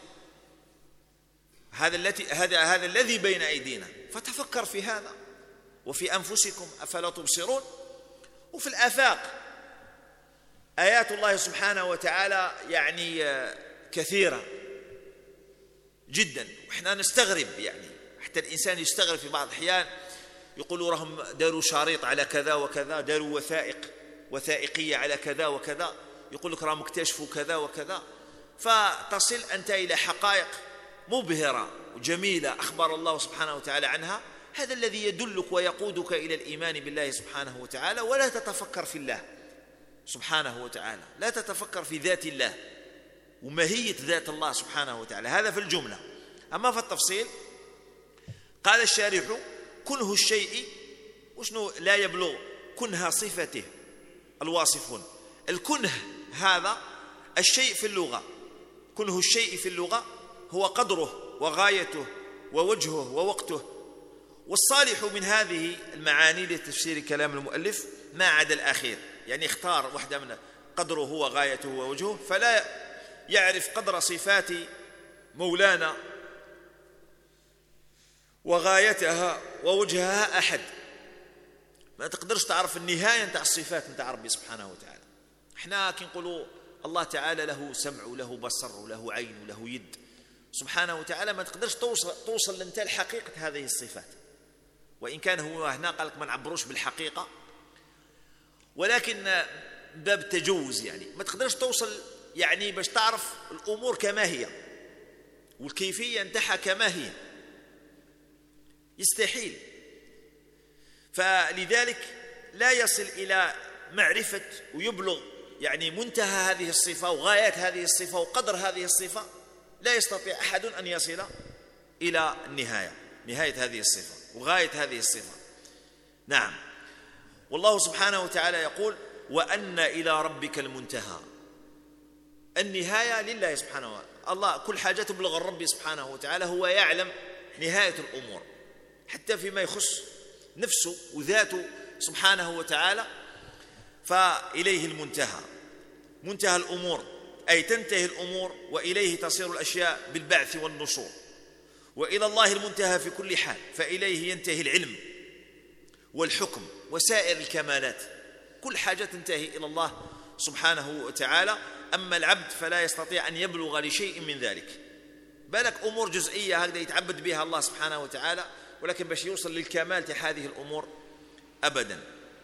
A: هذا التي هذا هذا الذي بين أيدينا، فتفكر في هذا وفي أنفسكم أفلا تبصرون. وفي الآفاق آيات الله سبحانه وتعالى يعني كثيرة جدا، وإحنا نستغرب، يعني حتى الإنسان يستغرب في بعض الأحيان، يقولوا راهم داروا شريط على كذا وكذا، داروا وثائق وثائقية على كذا وكذا، يقول لك راهم اكتشفوا كذا وكذا، فتصل أنت إلى حقائق مبهرة وجميلة أخبر الله سبحانه وتعالى عنها. هذا الذي يدلك ويقودك إلى الإيمان بالله سبحانه وتعالى، ولا تتفكر في الله سبحانه وتعالى، لا تتفكر في ذات الله وماهية ذات الله سبحانه وتعالى. هذا في الجملة. أما في التفصيل قال الشارح: كنه الشيء وشنو لا يبلغ كنه صفته الواصفون. الكنه هذا الشيء في اللغة، كنه الشيء في اللغة هو قدره وغايته ووجهه ووقته، والصالح من هذه المعاني لتفسير كلام المؤلف ما عدا الأخير، يعني اختار واحدة من قدره وغايته ووجهه، فلا يعرف قدر صفات مولانا وغايتها ووجهها أحد. ما تقدرش تعرف النهاية نتاع الصفات نتاع ربي سبحانه وتعالى. احنا كي نقولوا الله تعالى له سمع وله بصر وله عين وله يد سبحانه وتعالى، ما تقدرش توصل توصل انت لحقيقة هذه الصفات، وإن كان هو هنا قال لك ما نعبروش بالحقيقة، ولكن باب تجوز، يعني ما تقدرش توصل يعني باش تعرف الأمور كما هي والكيفية نتاعها كما هي، يستحيل. فلذلك لا يصل إلى معرفة ويبلغ يعني منتهى هذه الصفة وغاية هذه الصفة وقدر هذه الصفة، لا يستطيع أحد أن يصل إلى النهاية، نهاية هذه الصفة وغاية هذه الصفة. نعم. والله سبحانه وتعالى يقول: وأن إلى ربك المنتهى. النهاية لله سبحانه وتعالى، الله كل حاجة تبلغ الرب سبحانه وتعالى، هو يعلم نهاية الأمور حتى فيما يخص نفسه وذاته سبحانه وتعالى، فإليه المنتهى، منتهى الأمور، أي تنتهي الأمور وإليه تصير الأشياء بالبعث والنشور، وإلى الله المنتهى في كل حال، فإليه ينتهي العلم والحكم وسائر الكمالات، كل حاجة تنتهي إلى الله سبحانه وتعالى. أما العبد فلا يستطيع أن يبلغ لشيء من ذلك، بالك أمور جزئية هكذا يتعبد بها الله سبحانه وتعالى، ولكن باش يوصل للكمال هذه الأمور أبدا.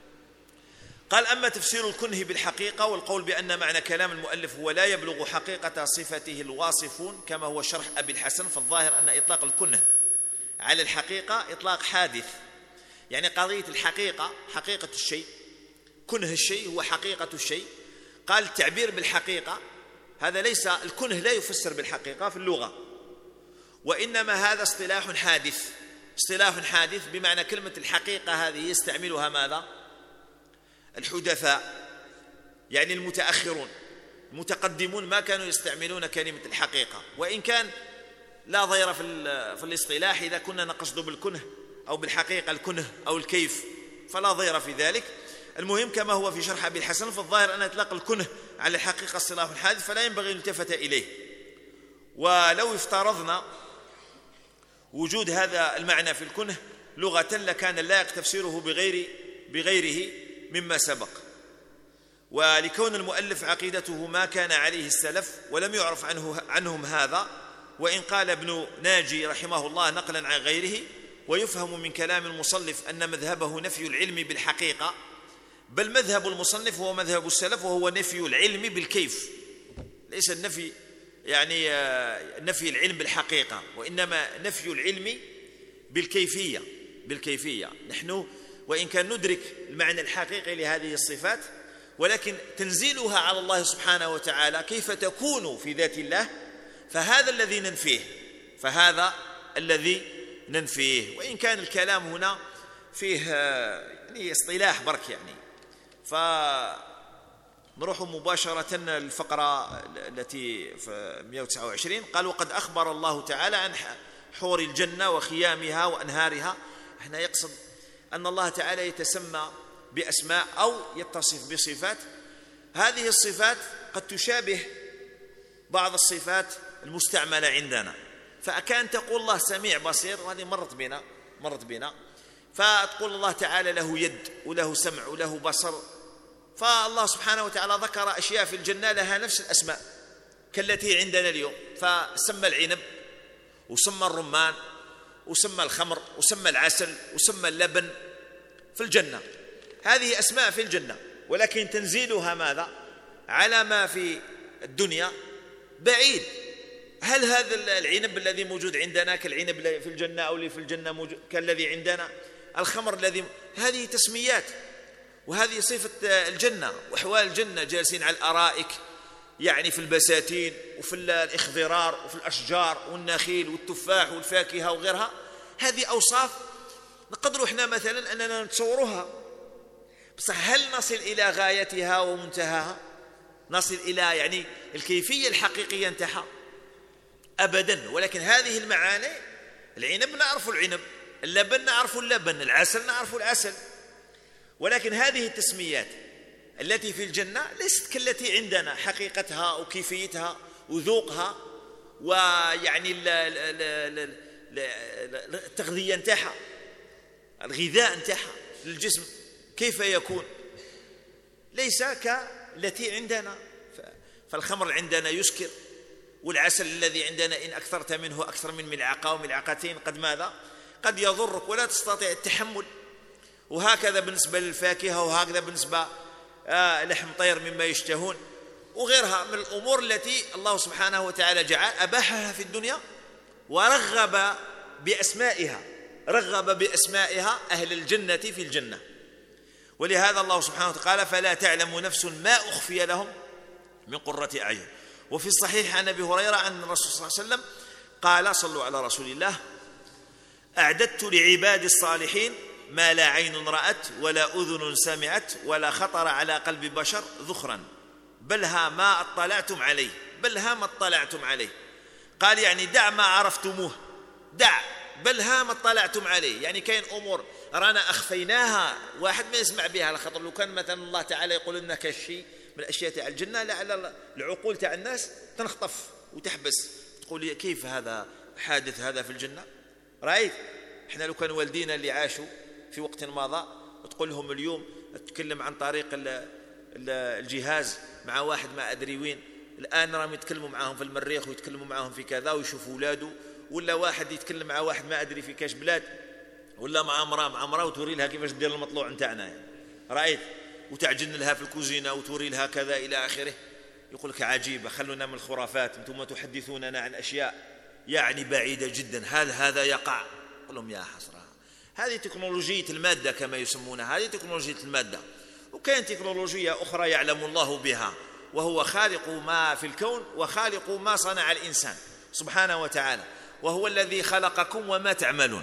A: قال: أما تفسير الكنه بالحقيقة والقول بأن معنى كلام المؤلف هو لا يبلغ حقيقة صفته الواصفون كما هو شرح أبي الحسن، فالظاهر أن إطلاق الكنه على الحقيقة إطلاق حادث، يعني قضية الحقيقة حقيقة الشيء، كنه الشيء هو حقيقة الشيء. قال: التعبير بالحقيقة هذا ليس، الكنه لا يفسر بالحقيقة في اللغة، وإنما هذا اصطلاح حادث، اصطلاح حادث بمعنى كلمة الحقيقة هذه يستعملها ماذا؟ الحدثاء، يعني المتأخرون، المتقدمون ما كانوا يستعملون كلمة الحقيقة، وإن كان لا ضير في, في الاصطلاح إذا كنا نقصد بالكنه أو بالحقيقة الكنه أو الكيف فلا ضير في ذلك. المهم كما هو في شرح أبي الحسن، فالظاهر أن إطلاق الكنه على الحقيقة اصطلاح حادث فلا ينبغي أن نلتفت إليه. ولو افترضنا وجود هذا المعنى في الكنه لغة لكان اللائق تفسيره بغير بغيره مما سبق، ولكون المؤلف عقيدته ما كان عليه السلف ولم يعرف عنه عنهم هذا، وإن قال ابن ناجي رحمه الله نقلا عن غيره: ويفهم من كلام المصنف أن مذهبه نفي العلم بالحقيقة، بل مذهب المصنف هو مذهب السلف، وهو نفي العلم بالكيف، ليس النفي يعني نفي العلم بالحقيقة، وإنما نفي العلم بالكيفية بالكيفية نحن وإن كان ندرك المعنى الحقيقي لهذه الصفات، ولكن تنزيلها على الله سبحانه وتعالى كيف تكون في ذات الله، فهذا الذي ننفيه فهذا الذي ننفيه وإن كان الكلام هنا فيه يعني اصطلاح برك يعني. فنروح مباشرة للفقرة التي في مئة وتسعة وعشرين. قال: وقد أخبر الله تعالى عن حور الجنة وخيامها وأنهارها. هنا يقصد أن الله تعالى يتسمى بأسماء أو يتصف بصفات، هذه الصفات قد تشابه بعض الصفات المستعملة عندنا، فأكان تقول الله سميع بصير، وهذه مرت بنا مرت بنا فتقول الله تعالى له يد وله سمع وله بصر، فالله سبحانه وتعالى ذكر أشياء في الجنة لها نفس الأسماء كالتي عندنا اليوم، فسمى العنب وسمى الرمان وسمى الخمر وسمى العسل وسمى اللبن في الجنة، هذه أسماء في الجنة، ولكن تنزيلها ماذا على ما في الدنيا بعيد. هل هذا العنب الذي موجود عندنا كالعنب في الجنة أو اللي في الجنة موجود كالذي عندنا؟ الخمر الذي، هذه تسميات، وهذه صفة الجنة وأحوال الجنة، جالسين على الأرائك يعني في البساتين وفي الإخضرار وفي الأشجار والنخيل والتفاح والفاكهة وغيرها، هذه أوصاف نقدر إحنا مثلا أننا نتصورها، بصح هل نصل إلى غايتها ومنتهاها؟ نصل إلى يعني الكيفية الحقيقية انتهى؟ أبدا. ولكن هذه المعاني، العنب نعرف العنب، اللبن نعرف اللبن، العسل نعرف العسل، ولكن هذه التسميات التي في الجنة ليست كالتي عندنا، حقيقتها وكيفيتها وذوقها ويعني التغذية انتهى، الغذاء انتهى للجسم كيف يكون، ليس كالتي عندنا. فالخمر عندنا يسكر، والعسل الذي عندنا إن أكثرت منه أكثر من ملعقة وملعقتين قد ماذا؟ قد يضرك ولا تستطيع التحمل. وهكذا بالنسبة للفاكهة، وهكذا بالنسبة آه لحم طير مما يشتهون وغيرها من الأمور التي الله سبحانه وتعالى جعل أباحها في الدنيا، ورغب بأسمائها رغب بأسمائها أهل الجنة في الجنة. ولهذا الله سبحانه وتعالى قال: فلا تعلم نفس ما أخفي لهم من قرة أعين. وفي الصحيح عن أبي هريرة عن الرسول صلى الله عليه وسلم قال: صلوا على رسول الله: أعددت لعباد الصالحين ما لا عين رأت ولا أذن سمعت ولا خطر على قلب بشر ذخرا بلها ما اطلعتم عليه بلها ما اطلعتم عليه. قال يعني دع ما عرفتموه، دع بلها ما اطلعتم عليه، يعني كاين أمور رانا أخفيناها واحد ما يسمع بها على خطر. لو كان مثلا الله تعالى يقول لنا كالشيء من الأشياء تاع الجنة، لعل العقول تاع الناس تنخطف وتحبس، تقول كيف هذا حادث هذا في الجنة؟ رأيت احنا لو كان والدينا اللي عاشوا في وقت ماضى تقول لهم اليوم تتكلم عن طريق الجهاز مع واحد ما أدري وين، الآن راهم يتكلموا معاهم في المريخ ويتكلموا معاهم في كذا ويشوفوا أولاده، ولا واحد يتكلم مع واحد ما أدري في كاش بلاد، ولا مع امرأة مع امرأة وتوري لها كيفاش دير المطلوع نتاعنا يعني. رأيت وتعجن لها في الكوزينة وتوري لها كذا إلى آخره. يقول لك عجيبة، خلونا من الخرافات، أنتم تحدثوننا عن أشياء يعني بعيدة جدا، هل هذا يقع؟ قل لهم يا حسرة، هذه تكنولوجية المادة كما يسمونها، هذه تكنولوجية المادة. وكاين تكنولوجيا أخرى يعلم الله بها، وهو خالق ما في الكون وخالق ما صنع الإنسان سبحانه وتعالى، وهو الذي خلقكم وما تعملون.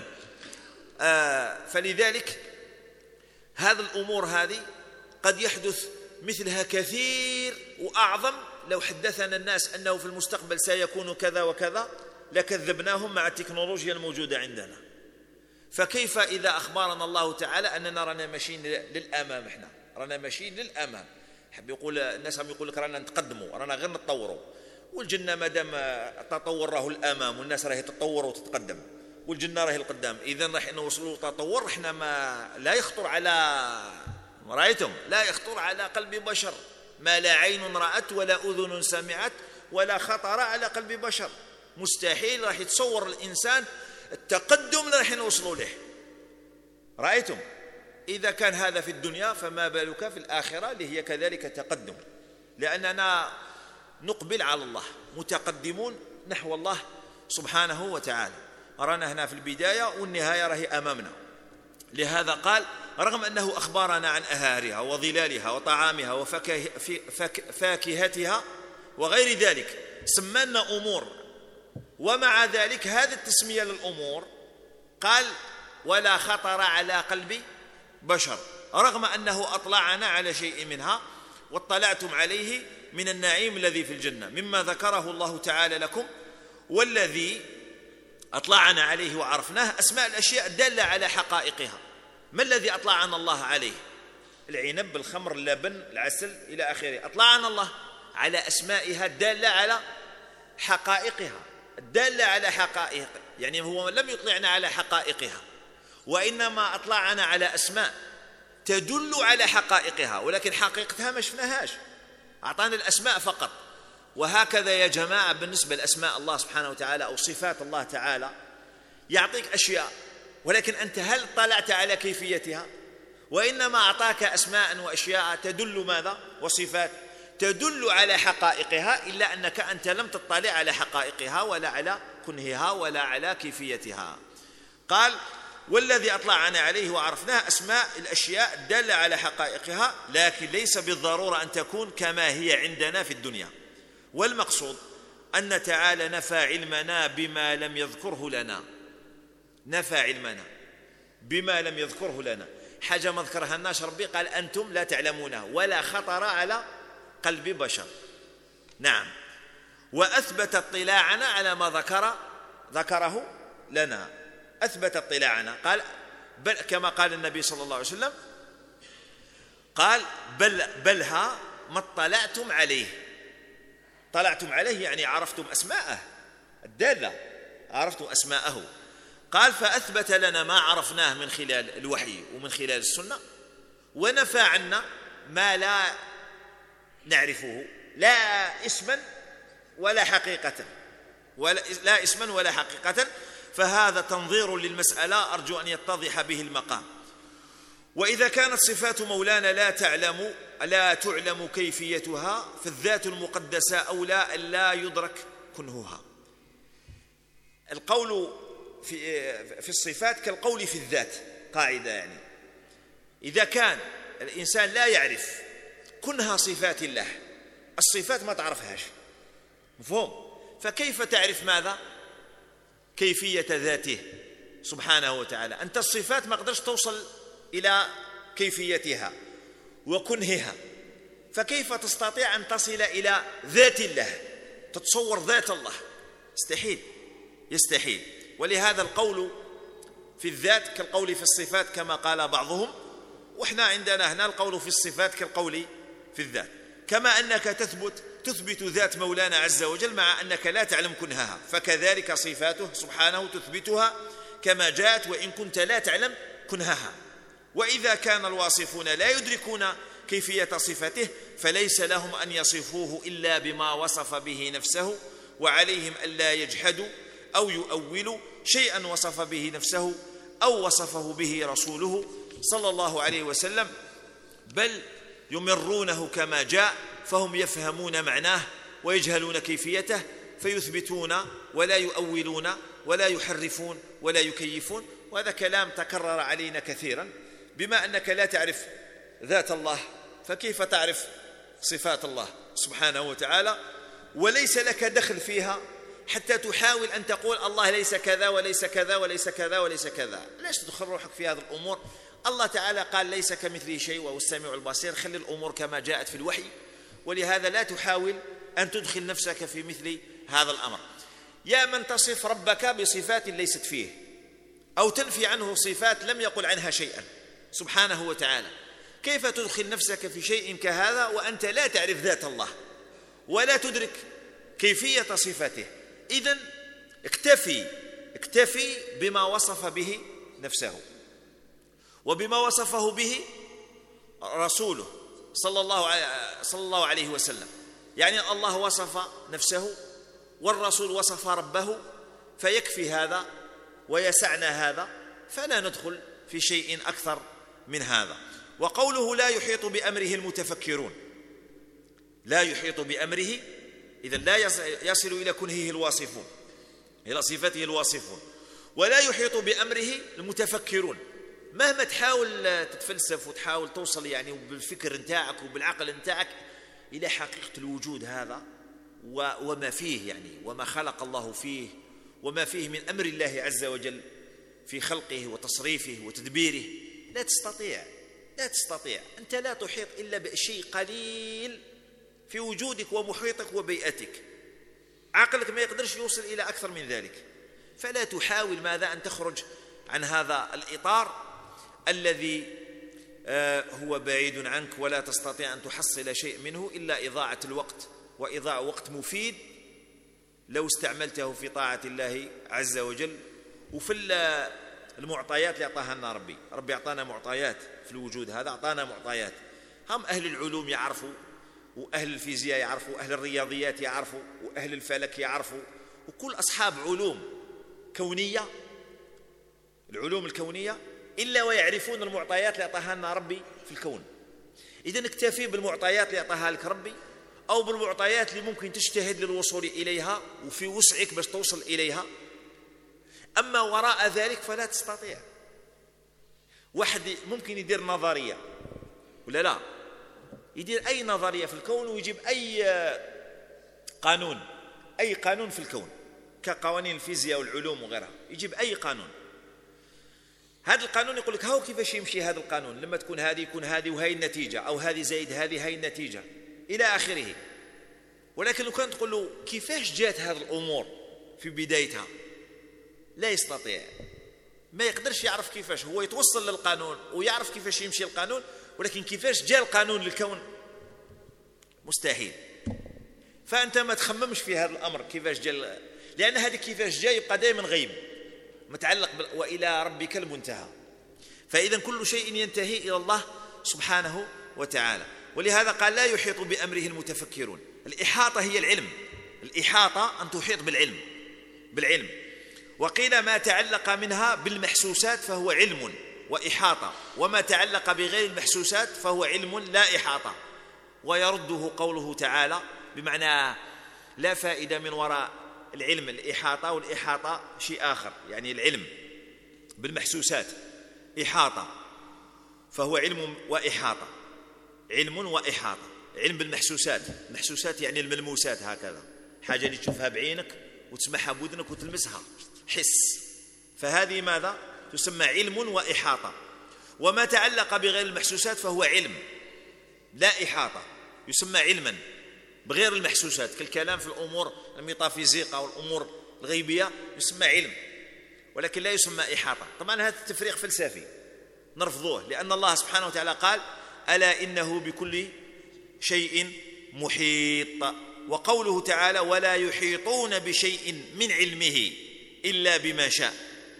A: آه فلذلك هذا الأمور هذه قد يحدث مثلها كثير وأعظم. لو حدثنا الناس أنه في المستقبل سيكون كذا وكذا لكذبناهم مع التكنولوجيا الموجودة عندنا. فكيف إذا أخبرنا الله تعالى أننا رانا ماشيين للأمام، إحنا رانا ماشيين للأمام. حب يقول الناس هم يقول لك رانا نتقدموا، رانا غير نتطوروا، والجنة ما دام التطور راه الأمام والناس راهي تتطور وتتقدم، والجنة راهي القدام، إذن راح نوصلوا تطور إحنا ما لا يخطر على رأيتم لا يخطر على قلب بشر، ما لا عين رأت ولا أذن سمعت ولا خطر على قلب بشر. مستحيل راح يتصور الإنسان التقدم اللي راح نوصلوا له. رأيتم؟ إذا كان هذا في الدنيا فما بالك في الآخرة اللي هي كذلك تقدم، لأننا نقبل على الله، متقدمون نحو الله سبحانه وتعالى. أرانا هنا في البداية والنهاية راهي أمامنا. لهذا قال: رغم أنه أخبرنا عن أهارها وظلالها وطعامها وفاكهتها وغير ذلك، سمانا أمور، ومع ذلك هذه التسمية للأمور قال: ولا خطر على قلب بشر، رغم أنه أطلعنا على شيء منها واطلعتم عليه من النعيم الذي في الجنة مما ذكره الله تعالى لكم، والذي أطلعنا عليه وعرفناه أسماء الأشياء الدالة على حقائقها. ما الذي أطلعنا الله عليه؟ العنب، الخمر، اللبن، العسل إلى آخره. أطلعنا الله على أسمائها الدالة على حقائقها، الدالة على حقائق، يعني هو لم يطلعنا على حقائقها، وإنما أطلعنا على أسماء تدل على حقائقها، ولكن حقيقتها ما شفناهاش، أعطانا الأسماء فقط. وهكذا يا جماعة بالنسبة لأسماء الله سبحانه وتعالى أو صفات الله تعالى، يعطيك أشياء ولكن أنت هل طلعت على كيفيتها؟ وإنما أعطاك أسماء وأشياء تدل ماذا؟ وصفات تدل على حقائقها، إلا أنك أنت لم تطلع على حقائقها ولا على كنهها ولا على كيفيتها. قال: والذي أطلعنا عليه وعرفناه أسماء الأشياء الدالة على حقائقها، لكن ليس بالضرورة أن تكون كما هي عندنا في الدنيا. والمقصود أن تعالى نفى علمنا بما لم يذكره لنا، نفى علمنا بما لم يذكره لنا، حاجة ما ذكرها الناس ربي قال أنتم لا تعلمونها ولا خطر على قلب بشر. نعم. وأثبت اطلاعنا على ما ذكر ذكره لنا، أثبت اطلاعنا. قال بل كما قال النبي صلى الله عليه وسلم، قال بل بلها ما اطلعتم عليه. طلعتم عليه يعني عرفتم أسماءه الدالة، عرفتم أسماءه. قال فأثبت لنا ما عرفناه من خلال الوحي ومن خلال السنة، ونفى عنا ما لا نعرفه، لا اسما ولا حقيقة، ولا لا اسما ولا حقيقة. فهذا تنظير للمسألة أرجو أن يتضح به المقام. وإذا كانت صفات مولانا لا تعلم لا تعلم كيفيتها، فالذات المقدسة أولى أن لا يدرك كنهها. القول في في الصفات كالقول في الذات، قاعدة يعني. إذا كان الإنسان لا يعرف كنها صفات الله، الصفات ما تعرفهاش، مفهوم؟ فكيف تعرف ماذا؟ كيفية ذاته سبحانه وتعالى. أنت الصفات ما قدرش توصل إلى كيفيتها وكنهها، فكيف تستطيع أن تصل إلى ذات الله، تتصور ذات الله؟ يستحيل، يستحيل. ولهذا القول في الذات كالقول في الصفات كما قال بعضهم، وإحنا عندنا هنا القول في الصفات كالقول في الذات. كما أنك تثبت تثبت ذات مولانا عز وجل مع أنك لا تعلم كنهها، فكذلك صفاته سبحانه تثبتها كما جاءت وإن كنت لا تعلم كنهها. وإذا كان الواصفون لا يدركون كيفية صفته، فليس لهم أن يصفوه إلا بما وصف به نفسه، وعليهم ألا يجحدوا أو يؤولوا شيئا وصف به نفسه أو وصفه به رسوله صلى الله عليه وسلم، بل يمرونه كما جاء، فهم يفهمون معناه ويجهلون كيفيته، فيثبتون ولا يؤولون ولا يحرفون ولا يكيفون. وهذا كلام تكرر علينا كثيرا. بما أنك لا تعرف ذات الله، فكيف تعرف صفات الله سبحانه وتعالى؟ وليس لك دخل فيها حتى تحاول أن تقول الله ليس كذا وليس كذا وليس كذا وليس كذا. ليش تدخل روحك في هذه الأمور؟ الله تعالى قال ليس كمثله شيء وهو السميع البصير. خلي الأمور كما جاءت في الوحي، ولهذا لا تحاول أن تدخل نفسك في مثل هذا الأمر. يا من تصف ربك بصفات ليست فيه، أو تنفي عنه صفات لم يقل عنها شيئا سبحانه وتعالى، كيف تدخل نفسك في شيء كهذا وأنت لا تعرف ذات الله ولا تدرك كيفية صفاته؟ إذن اكتفي اكتفي بما وصف به نفسه وبما وصفه به رسوله صلى الله صلى الله عليه وسلم. يعني الله وصف نفسه والرسول وصف ربه، فيكفي هذا ويسعنا هذا فلا ندخل في شيء أكثر من هذا. وقوله لا يحيط بأمره المتفكرون، لا يحيط بأمره إذن لا يصل إلى كنهه الواصفون، إلى صفته الواصفون. ولا يحيط بأمره المتفكرون، مهما تحاول تتفلسف وتحاول توصل يعني بالفكر نتاعك وبالعقل نتاعك إلى حقيقة الوجود هذا وما فيه، يعني وما خلق الله فيه وما فيه من أمر الله عز وجل في خلقه وتصريفه وتدبيره، لا تستطيع لا تستطيع أنت لا تحيط إلا بشيء قليل في وجودك ومحيطك وبيئتك، عقلك ما يقدرش يوصل إلى أكثر من ذلك. فلا تحاول ماذا أن تخرج عن هذا الإطار الذي هو بعيد عنك، ولا تستطيع أن تحصل شيء منه إلا إضاعة الوقت، وإضاعة وقت مفيد لو استعملته في طاعة الله عز وجل وفي المعطيات اللي أعطاها لنا ربي. ربي أعطانا معطيات في الوجود هذا، أعطانا معطيات. هم أهل العلوم يعرفوا، وأهل الفيزياء يعرفوا، وأهل الرياضيات يعرفوا، وأهل الفلك يعرفوا، وكل أصحاب علوم كونية، العلوم الكونية، إلا ويعرفون المعطيات اللي أعطاها لنا ربي في الكون. إذن اكتفي بالمعطيات اللي أعطاها لك ربي، أو بالمعطيات اللي ممكن تجتهد للوصول إليها وفي وسعك باش توصل إليها. أما وراء ذلك فلا تستطيع. واحد ممكن يدير نظرية ولا لا، يدير أي نظرية في الكون ويجيب أي قانون، أي قانون في الكون كقوانين الفيزياء والعلوم وغيرها، يجيب أي قانون. هذا القانون يقول لك هاو كيفاش يمشي هذا القانون، لما تكون هذه يكون هذه وهي النتيجة، أو هذه زايد هذه هي النتيجة إلى آخره. ولكن لو كان تقول له كيفاش جات هذه الأمور في بدايتها، لا يستطيع، ما يقدرش يعرف كيفاش. هو يتوصل للقانون ويعرف كيفاش يمشي القانون، ولكن كيفاش جاء القانون للكون مستحيل. فأنت ما تخممش في هذا الأمر كيفاش جاء، لأن هذا كيفاش جاء يبقى دائما غيب متعلق بال... وإلى ربك المنتهى. فإذا كل شيء ينتهي إلى الله سبحانه وتعالى. ولهذا قال لا يحيط بأمره المتفكرون. الإحاطة هي العلم، الإحاطة أن تحيط بالعلم بالعلم وقيل ما تعلق منها بالمحسوسات فهو علم وإحاطة، وما تعلق بغير المحسوسات فهو علم لا إحاطة. ويرده قوله تعالى بمعنى لا فائدة من وراء العلم الإحاطة، والإحاطة شيء آخر، يعني العلم بالمحسوسات إحاطة، فهو علم وإحاطة، علم وإحاطة. علم بالمحسوسات، المحسوسات يعني الملموسات، هكذا حاجة اللي تشوفها بعينك وتسمعها بودنك وتلمسها، حس. فهذه ماذا تسمى علم وإحاطة. وما تعلق بغير المحسوسات فهو علم لا إحاطة، يسمى علما بغير المحسوسات، كالكلام في الأمور الميتافيزيقا والأمور الغيبية يسمى علم، ولكن لا يسمى إحاطة. طبعا هذا التفريق فلسفي نرفضوه، لأن الله سبحانه وتعالى قال ألا إنه بكل شيء محيط. وقوله تعالى ولا يحيطون بشيء من علمه إلا بما شاء.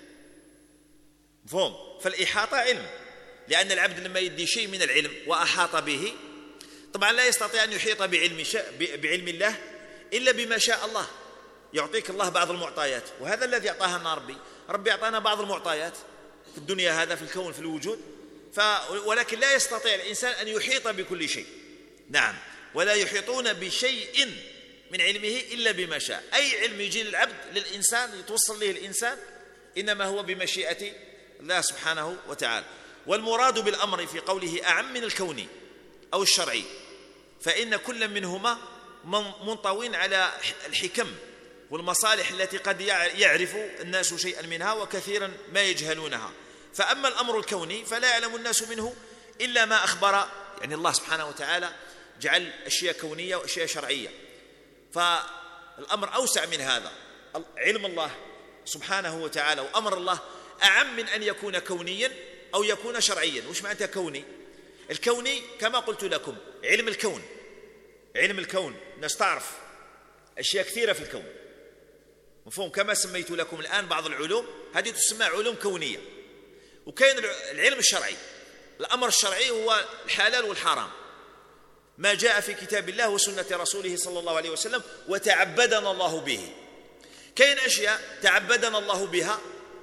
A: مفهوم؟ فالإحاطة علم، لأن العبد لما يدي شيء من العلم وأحاط به، طبعا لا يستطيع أن يحيط بعلم, بعلم الله إلا بما شاء الله. يعطيك الله بعض المعطيات، وهذا الذي أعطاها لنا ربي. ربي أعطانا بعض المعطيات في الدنيا، هذا في الكون في الوجود، ف... ولكن لا يستطيع الإنسان أن يحيط بكل شيء. نعم، ولا يحيطون بشيء من علمه إلا بما شاء. أي علم يجي للعبد للإنسان يتوصل له الإنسان إنما هو بمشيئة الله سبحانه وتعالى. والمراد بالأمر في قوله أعم من الكوني أو الشرعي، فإن كل منهما منطوين على الحكم والمصالح التي قد يعرف الناس شيئا منها وكثيرا ما يجهلونها. فأما الأمر الكوني فلا يعلم الناس منه إلا ما أخبر، يعني الله سبحانه وتعالى جعل أشياء كونية وأشياء شرعية، فالأمر أوسع من هذا. علم الله سبحانه وتعالى وأمر الله أعم من أن يكون كونيا أو يكون شرعيا. وش معنى كوني؟ الكوني كما قلت لكم علم الكون، علم الكون الناس تعرف أشياء كثيرة في الكون، مفهوم؟ كما سميت لكم الآن بعض العلوم هذه تسمى علوم كونية. وكاين العلم الشرعي، الأمر الشرعي هو الحلال والحرام، ما جاء في كتاب الله وسنة رسوله صلى الله عليه وسلم وتعبدنا الله به. كاين أشياء تعبدنا الله بها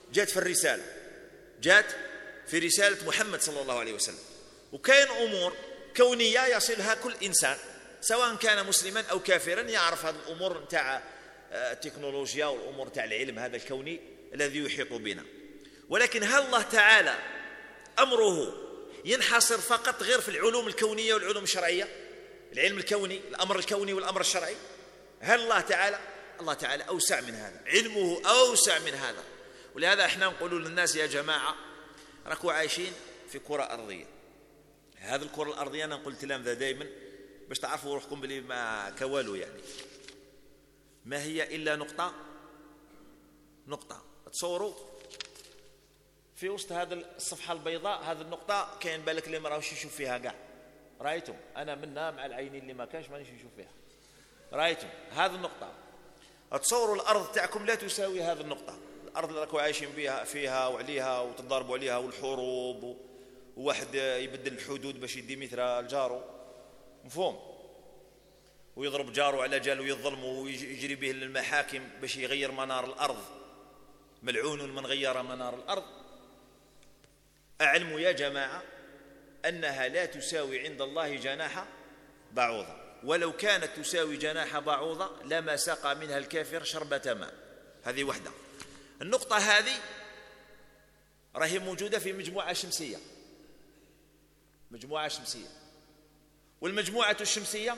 A: جات في الرسالة، جات في رسالة محمد صلى الله عليه وسلم. وكاين أمور كونية يصلها كل إنسان سواء كان مسلما أو كافرا، يعرف هذه الأمور نتاع التكنولوجيا والأمور نتاع العلم هذا الكوني الذي يحيط بنا. ولكن هل الله تعالى أمره ينحصر فقط غير في العلوم الكونية والعلوم الشرعية؟ العلم الكوني، الأمر الكوني والأمر الشرعي. هل الله تعالى الله تعالى أوسع من هذا، علمه أوسع من هذا. ولهذا احنا نقول للناس يا جماعة راكوا عايشين في كرة أرضية. هذه الكرة الأرضية أنا نقول تلامذة دائما باش تعرفوا روحكم بلي ما كوالو، يعني ما هي إلا نقطة نقطة. تصوروا في وسط هذه الصفحة البيضاء هذه النقطة كاين بالك اللي ما راهوش يشوف فيها كاع، رايتم؟ أنا منا مع العينين اللي ما كانش مانيش نشوف فيها، رايتم هذه النقطة. تصوروا الأرض تاعكم لا تساوي هذه النقطة، الأرض اللي راكم عايشين بها فيها وعليها وتضاربوا عليها والحروب وواحد يبدل الحدود باش يدي مثل الجارو، مفهوم؟ ويضرب جاره على جال ويظلم ويجري به للمحاكم باش يغير منار الأرض، ملعون من غير منار الأرض. أعلموا يا جماعة أنها لا تساوي عند الله جناح بعوضة، ولو كانت تساوي جناح بعوضة لما سقى منها الكافر شربة ماء. هذه وحدة. النقطة هذه راهي موجودة في مجموعة شمسية، مجموعة شمسية، والمجموعة الشمسية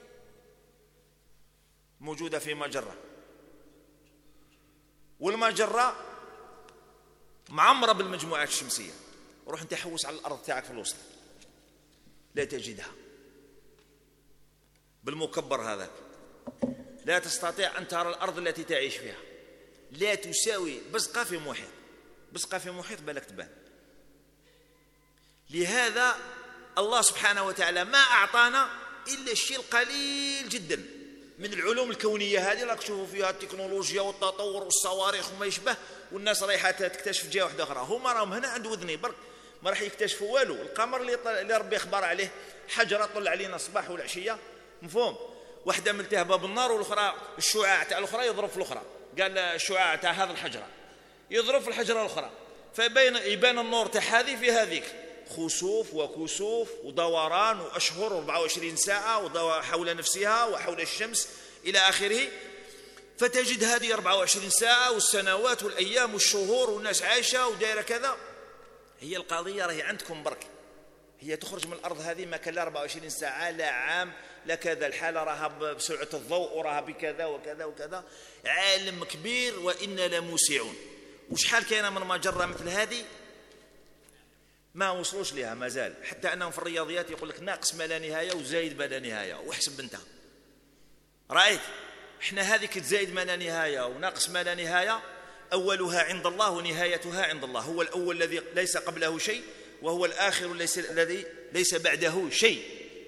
A: موجودة في مجرة، والمجرة معمرة بالمجموعات الشمسية. روح انت حوس على الأرض تاعك في الوسط لا تجدها بالمكبر هذاك، لا تستطيع أن ترى الأرض التي تعيش فيها، لا تساوي بزقة في محيط، بزقة في محيط بالك تبان. لهذا الله سبحانه وتعالى ما أعطانا إلا الشيء القليل جدا من العلوم الكونية هذه راك تشوفوا فيها التكنولوجيا والتطور والصواريخ وما يشبه، والناس رايحة تكتشف جهة واحدة أخرى. هما راهم هنا عند وذني برك ما راح يكتشفوا والو. القمر اللي, اللي ربي أخبر عليه حجرة طلع علينا الصباح والعشية، مفهوم؟ واحدة ملتهبة بالنار والأخرى الشعاع تاع الأخرى يضرب في الأخرى، قال الشعاع تاع هذا الحجرة يضرب في الحجرة الأخرى، فبين يبان النور تاع هذه في هذيك، خسوف وكسوف ودوران وأشهر وأربعة وعشرين ساعة حول نفسها وحول الشمس إلى آخره. فتجد هذه أربعة وعشرين ساعة والسنوات والأيام والشهور والناس عايشة ودائرة كذا. هي القضية راهي عندكم برك، هي تخرج من الأرض هذه ما كان لا أربعة وعشرين ساعة لا عام لا كذا، الحالة راها بسرعة الضوء وراها بكذا وكذا وكذا. عالم كبير وإنا لموسعون. وشحال كاينة من مجرة مثل هذه ما وصلوش لها مازال، حتى أنهم في الرياضيات يقول لك ناقص ما لا نهاية وزايد ما لا نهاية، واحسب انت رأيت. احنا هذه تزايد ما لا نهاية وناقص ما لا نهاية أولها عند الله ونهايتها عند الله. هو الأول الذي ليس قبله شيء، وهو الآخر ليس الذي ليس بعده شيء.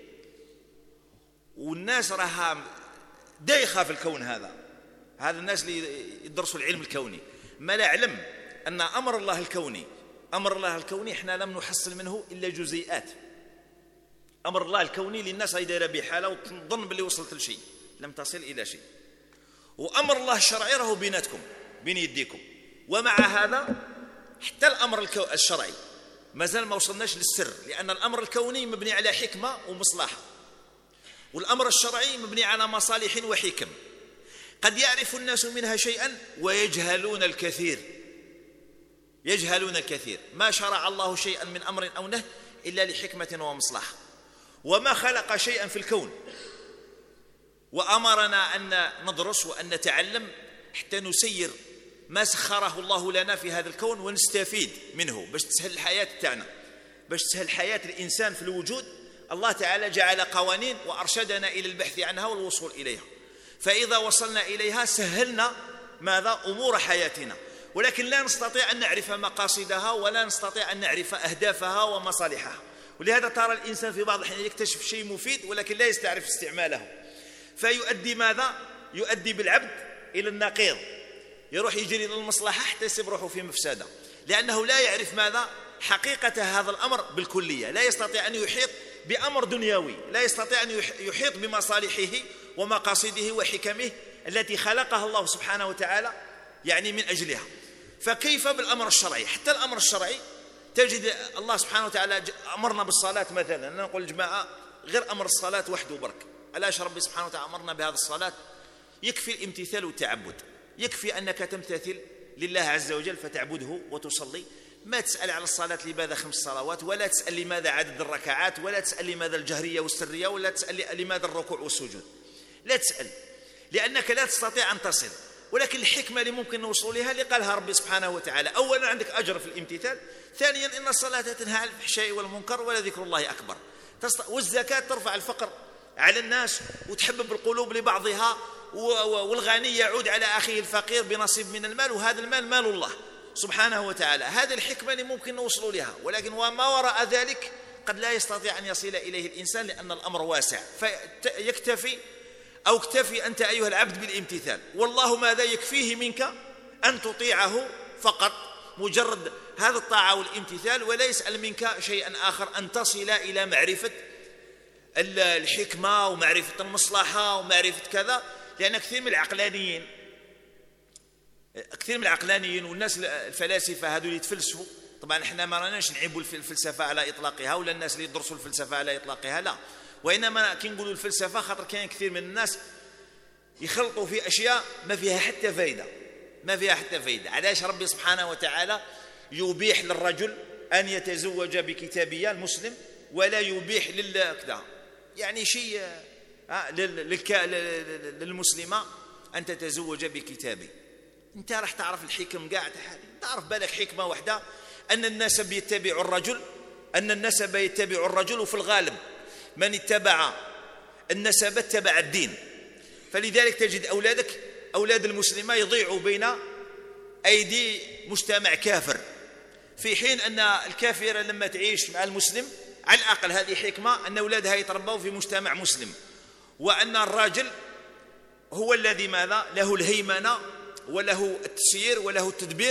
A: والناس راها دايخة في الكون هذا، هذا الناس اللي يدرسوا العلم الكوني ما لا علم أن أمر الله الكوني أمر الله الكوني احنا لم نحصل منه إلا جزيئات. أمر الله الكوني للناس هي دايره بحالة وتظن باللي وصلت لشيء، لم تصل إلى شيء. وأمر الله الشرعي راهو بيناتكم بين يديكم. ومع هذا حتى الأمر الشرعي مازال ما وصلناش للسر، لأن الأمر الكوني مبني على حكمة ومصلحة، والأمر الشرعي مبني على مصالح وحكم. قد يعرف الناس منها شيئا ويجهلون الكثير، يجهلون الكثير. ما شرع الله شيئا من أمر أو نهي إلا لحكمة ومصلحة. وما خلق شيئا في الكون وأمرنا أن ندرس وأن نتعلم حتى نسير ما سخره الله لنا في هذا الكون ونستفيد منه باش تسهل الحياة تاعنا، باش تسهل حياة الإنسان في الوجود. الله تعالى جعل قوانين وأرشدنا إلى البحث عنها والوصول إليها، فإذا وصلنا إليها سهلنا ماذا؟ أمور حياتنا. ولكن لا نستطيع أن نعرف مقاصدها ولا نستطيع أن نعرف أهدافها ومصالحها. ولهذا ترى الإنسان في بعض الأحيان يكتشف شيء مفيد ولكن لا يستعرف استعماله، فيؤدي ماذا؟ يؤدي بالعبد إلى النقيض، يروح يجري للمصلحة حتى يسيب روحه في مفسدة، لأنه لا يعرف ماذا؟ حقيقة هذا الأمر بالكلية. لا يستطيع أن يحيط بأمر دنيوي، لا يستطيع أن يحيط بمصالحه ومقاصده وحكمه التي خلقها الله سبحانه وتعالى يعني من أجلها.
B: فكيف بالأمر الشرعي؟ حتى الأمر الشرعي تجد الله سبحانه وتعالى أمرنا بالصلاة مثلا، أنا نقول الجماعة غير أمر الصلاة وحده برك، علاش ربي سبحانه وتعالى أمرنا بهذه الصلاة؟ يكفي الامتثال والتعبد، يكفي أنك تمتثل لله عز وجل فتعبده وتصلي، ما تسأل على الصلاة لماذا خمس صلوات، ولا تسأل لماذا عدد الركعات، ولا تسأل لماذا الجهرية والسرية، ولا تسأل لماذا الركوع والسجود، لا تسأل، لأنك لا تستطيع أن تصل. ولكن الحكمة اللي ممكن نوصل لها اللي قالها ربي سبحانه وتعالى، أولا عندك أجر في الامتثال، ثانيا إن الصلاة تنهى عن الفحشاء والمنكر ولذكر الله أكبر، والزكاة ترفع الفقر على الناس وتحبب القلوب لبعضها، والغني يعود على أخيه الفقير بنصيب من المال، وهذا المال مال الله سبحانه وتعالى. هذه الحكمة اللي ممكن نوصل لها، ولكن وما وراء ذلك قد لا يستطيع أن يصل إليه الإنسان لأن الأمر واسع، فيكتفي أو اكتفي أنت أيها العبد بالامتثال، والله ماذا يكفيه منك أن تطيعه فقط، مجرد هذا الطاعة والامتثال، ولا يسأل منك شيئا آخر، أن تصل إلى معرفة الحكمة ومعرفة المصلحة ومعرفة كذا. لأن كثير من العقلانيين كثير من العقلانيين والناس الفلاسفة هذول يتفلسفوا، طبعا احنا ما راناش نعيبوا الفلسفة على إطلاقها ولا الناس اللي يدرسوا الفلسفة على إطلاقها، لا، وإنما كي نقولوا الفلسفة خاطر كاين كثير من الناس يخلطوا في أشياء ما فيها حتى فايدة، ما فيها حتى فايدة. علاش ربي سبحانه وتعالى يبيح للرجل أن يتزوج بكتابية المسلم ولا يبيح للكذا، يعني شيء للمسلمة أن تتزوج بكتابي؟ أنت راح تعرف الحكم قاعد، تعرف بالك حكمة واحدة، أن النسب يتبع الرجل، أن النسب يتبع الرجل، وفي الغالب من اتبع النسب اتبع الدين، فلذلك تجد أولادك أولاد المسلمة يضيعوا بين أيدي مجتمع كافر، في حين أن الكافرة لما تعيش مع المسلم على الأقل هذه حكمة أن أولادها يتربوا في مجتمع مسلم، وأن الراجل هو الذي ماذا له الهيمنة وله التسيير وله التدبير،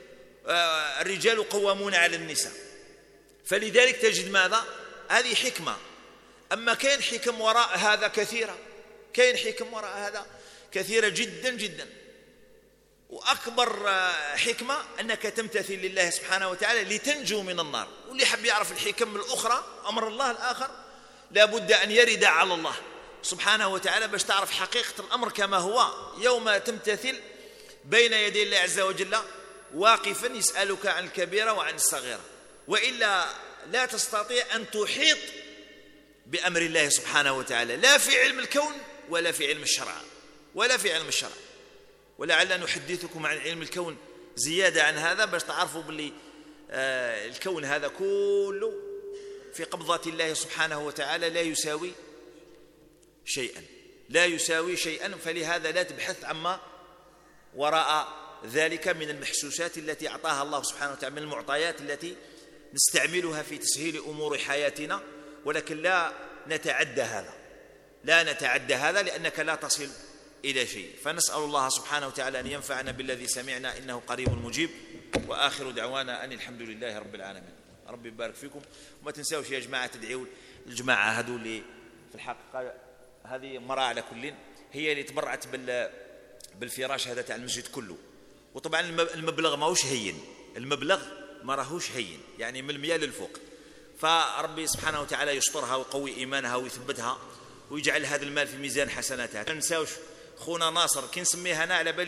B: الرجال قوامون على النساء، فلذلك تجد ماذا هذه حكمة. أما كاين حكم وراء هذا كثيرة، كاين حكم وراء هذا كثيرة جدا جدا، وأكبر حكمة أنك تمتثل لله سبحانه وتعالى لتنجو من النار. واللي حب يعرف الحكم الأخرى أمر الله الآخر لابد أن يرد على الله سبحانه وتعالى باش تعرف حقيقة الأمر كما هو، يوم تمتثل بين يدي الله عز وجل واقفا يسألك عن الكبيرة وعن الصغيرة، وإلا لا تستطيع أن تحيط بأمر الله سبحانه وتعالى، لا في علم الكون ولا في علم الشرع ولا في علم الشرع. ولعل نحدثكم عن علم الكون زيادة عن هذا باش تعرفوا باللي آه الكون هذا كله في قبضة الله سبحانه وتعالى لا يساوي شيئا، لا يساوي شيئا، فلهذا لا تبحث عما وراء ذلك من المحسوسات التي أعطاها الله سبحانه وتعالى، من المعطيات التي نستعملها في تسهيل أمور حياتنا، ولكن لا نتعدى هذا، لا نتعدى هذا لأنك لا تصل إلى شيء. فنسأل الله سبحانه وتعالى أن ينفعنا بالذي سمعنا إنه قريب مجيب، وآخر دعوانا أن الحمد لله رب العالمين. ربي يبارك فيكم، وما تنساوش يا جماعة تدعيوا الجماعة هذو اللي في الحقيقة هذه مرة على كل هي اللي تبرعت بال بالفراش هذا تاع المسجد كله، وطبعا المبلغ ماهوش هين، المبلغ ما راهوش هين، يعني من المياه للفوق، فربي سبحانه وتعالى يسترها ويقوي إيمانها ويثبتها ويجعل هذا المال في ميزان حسناتها. ما ننساوش خونا ناصر كي نسميه أنا على بالي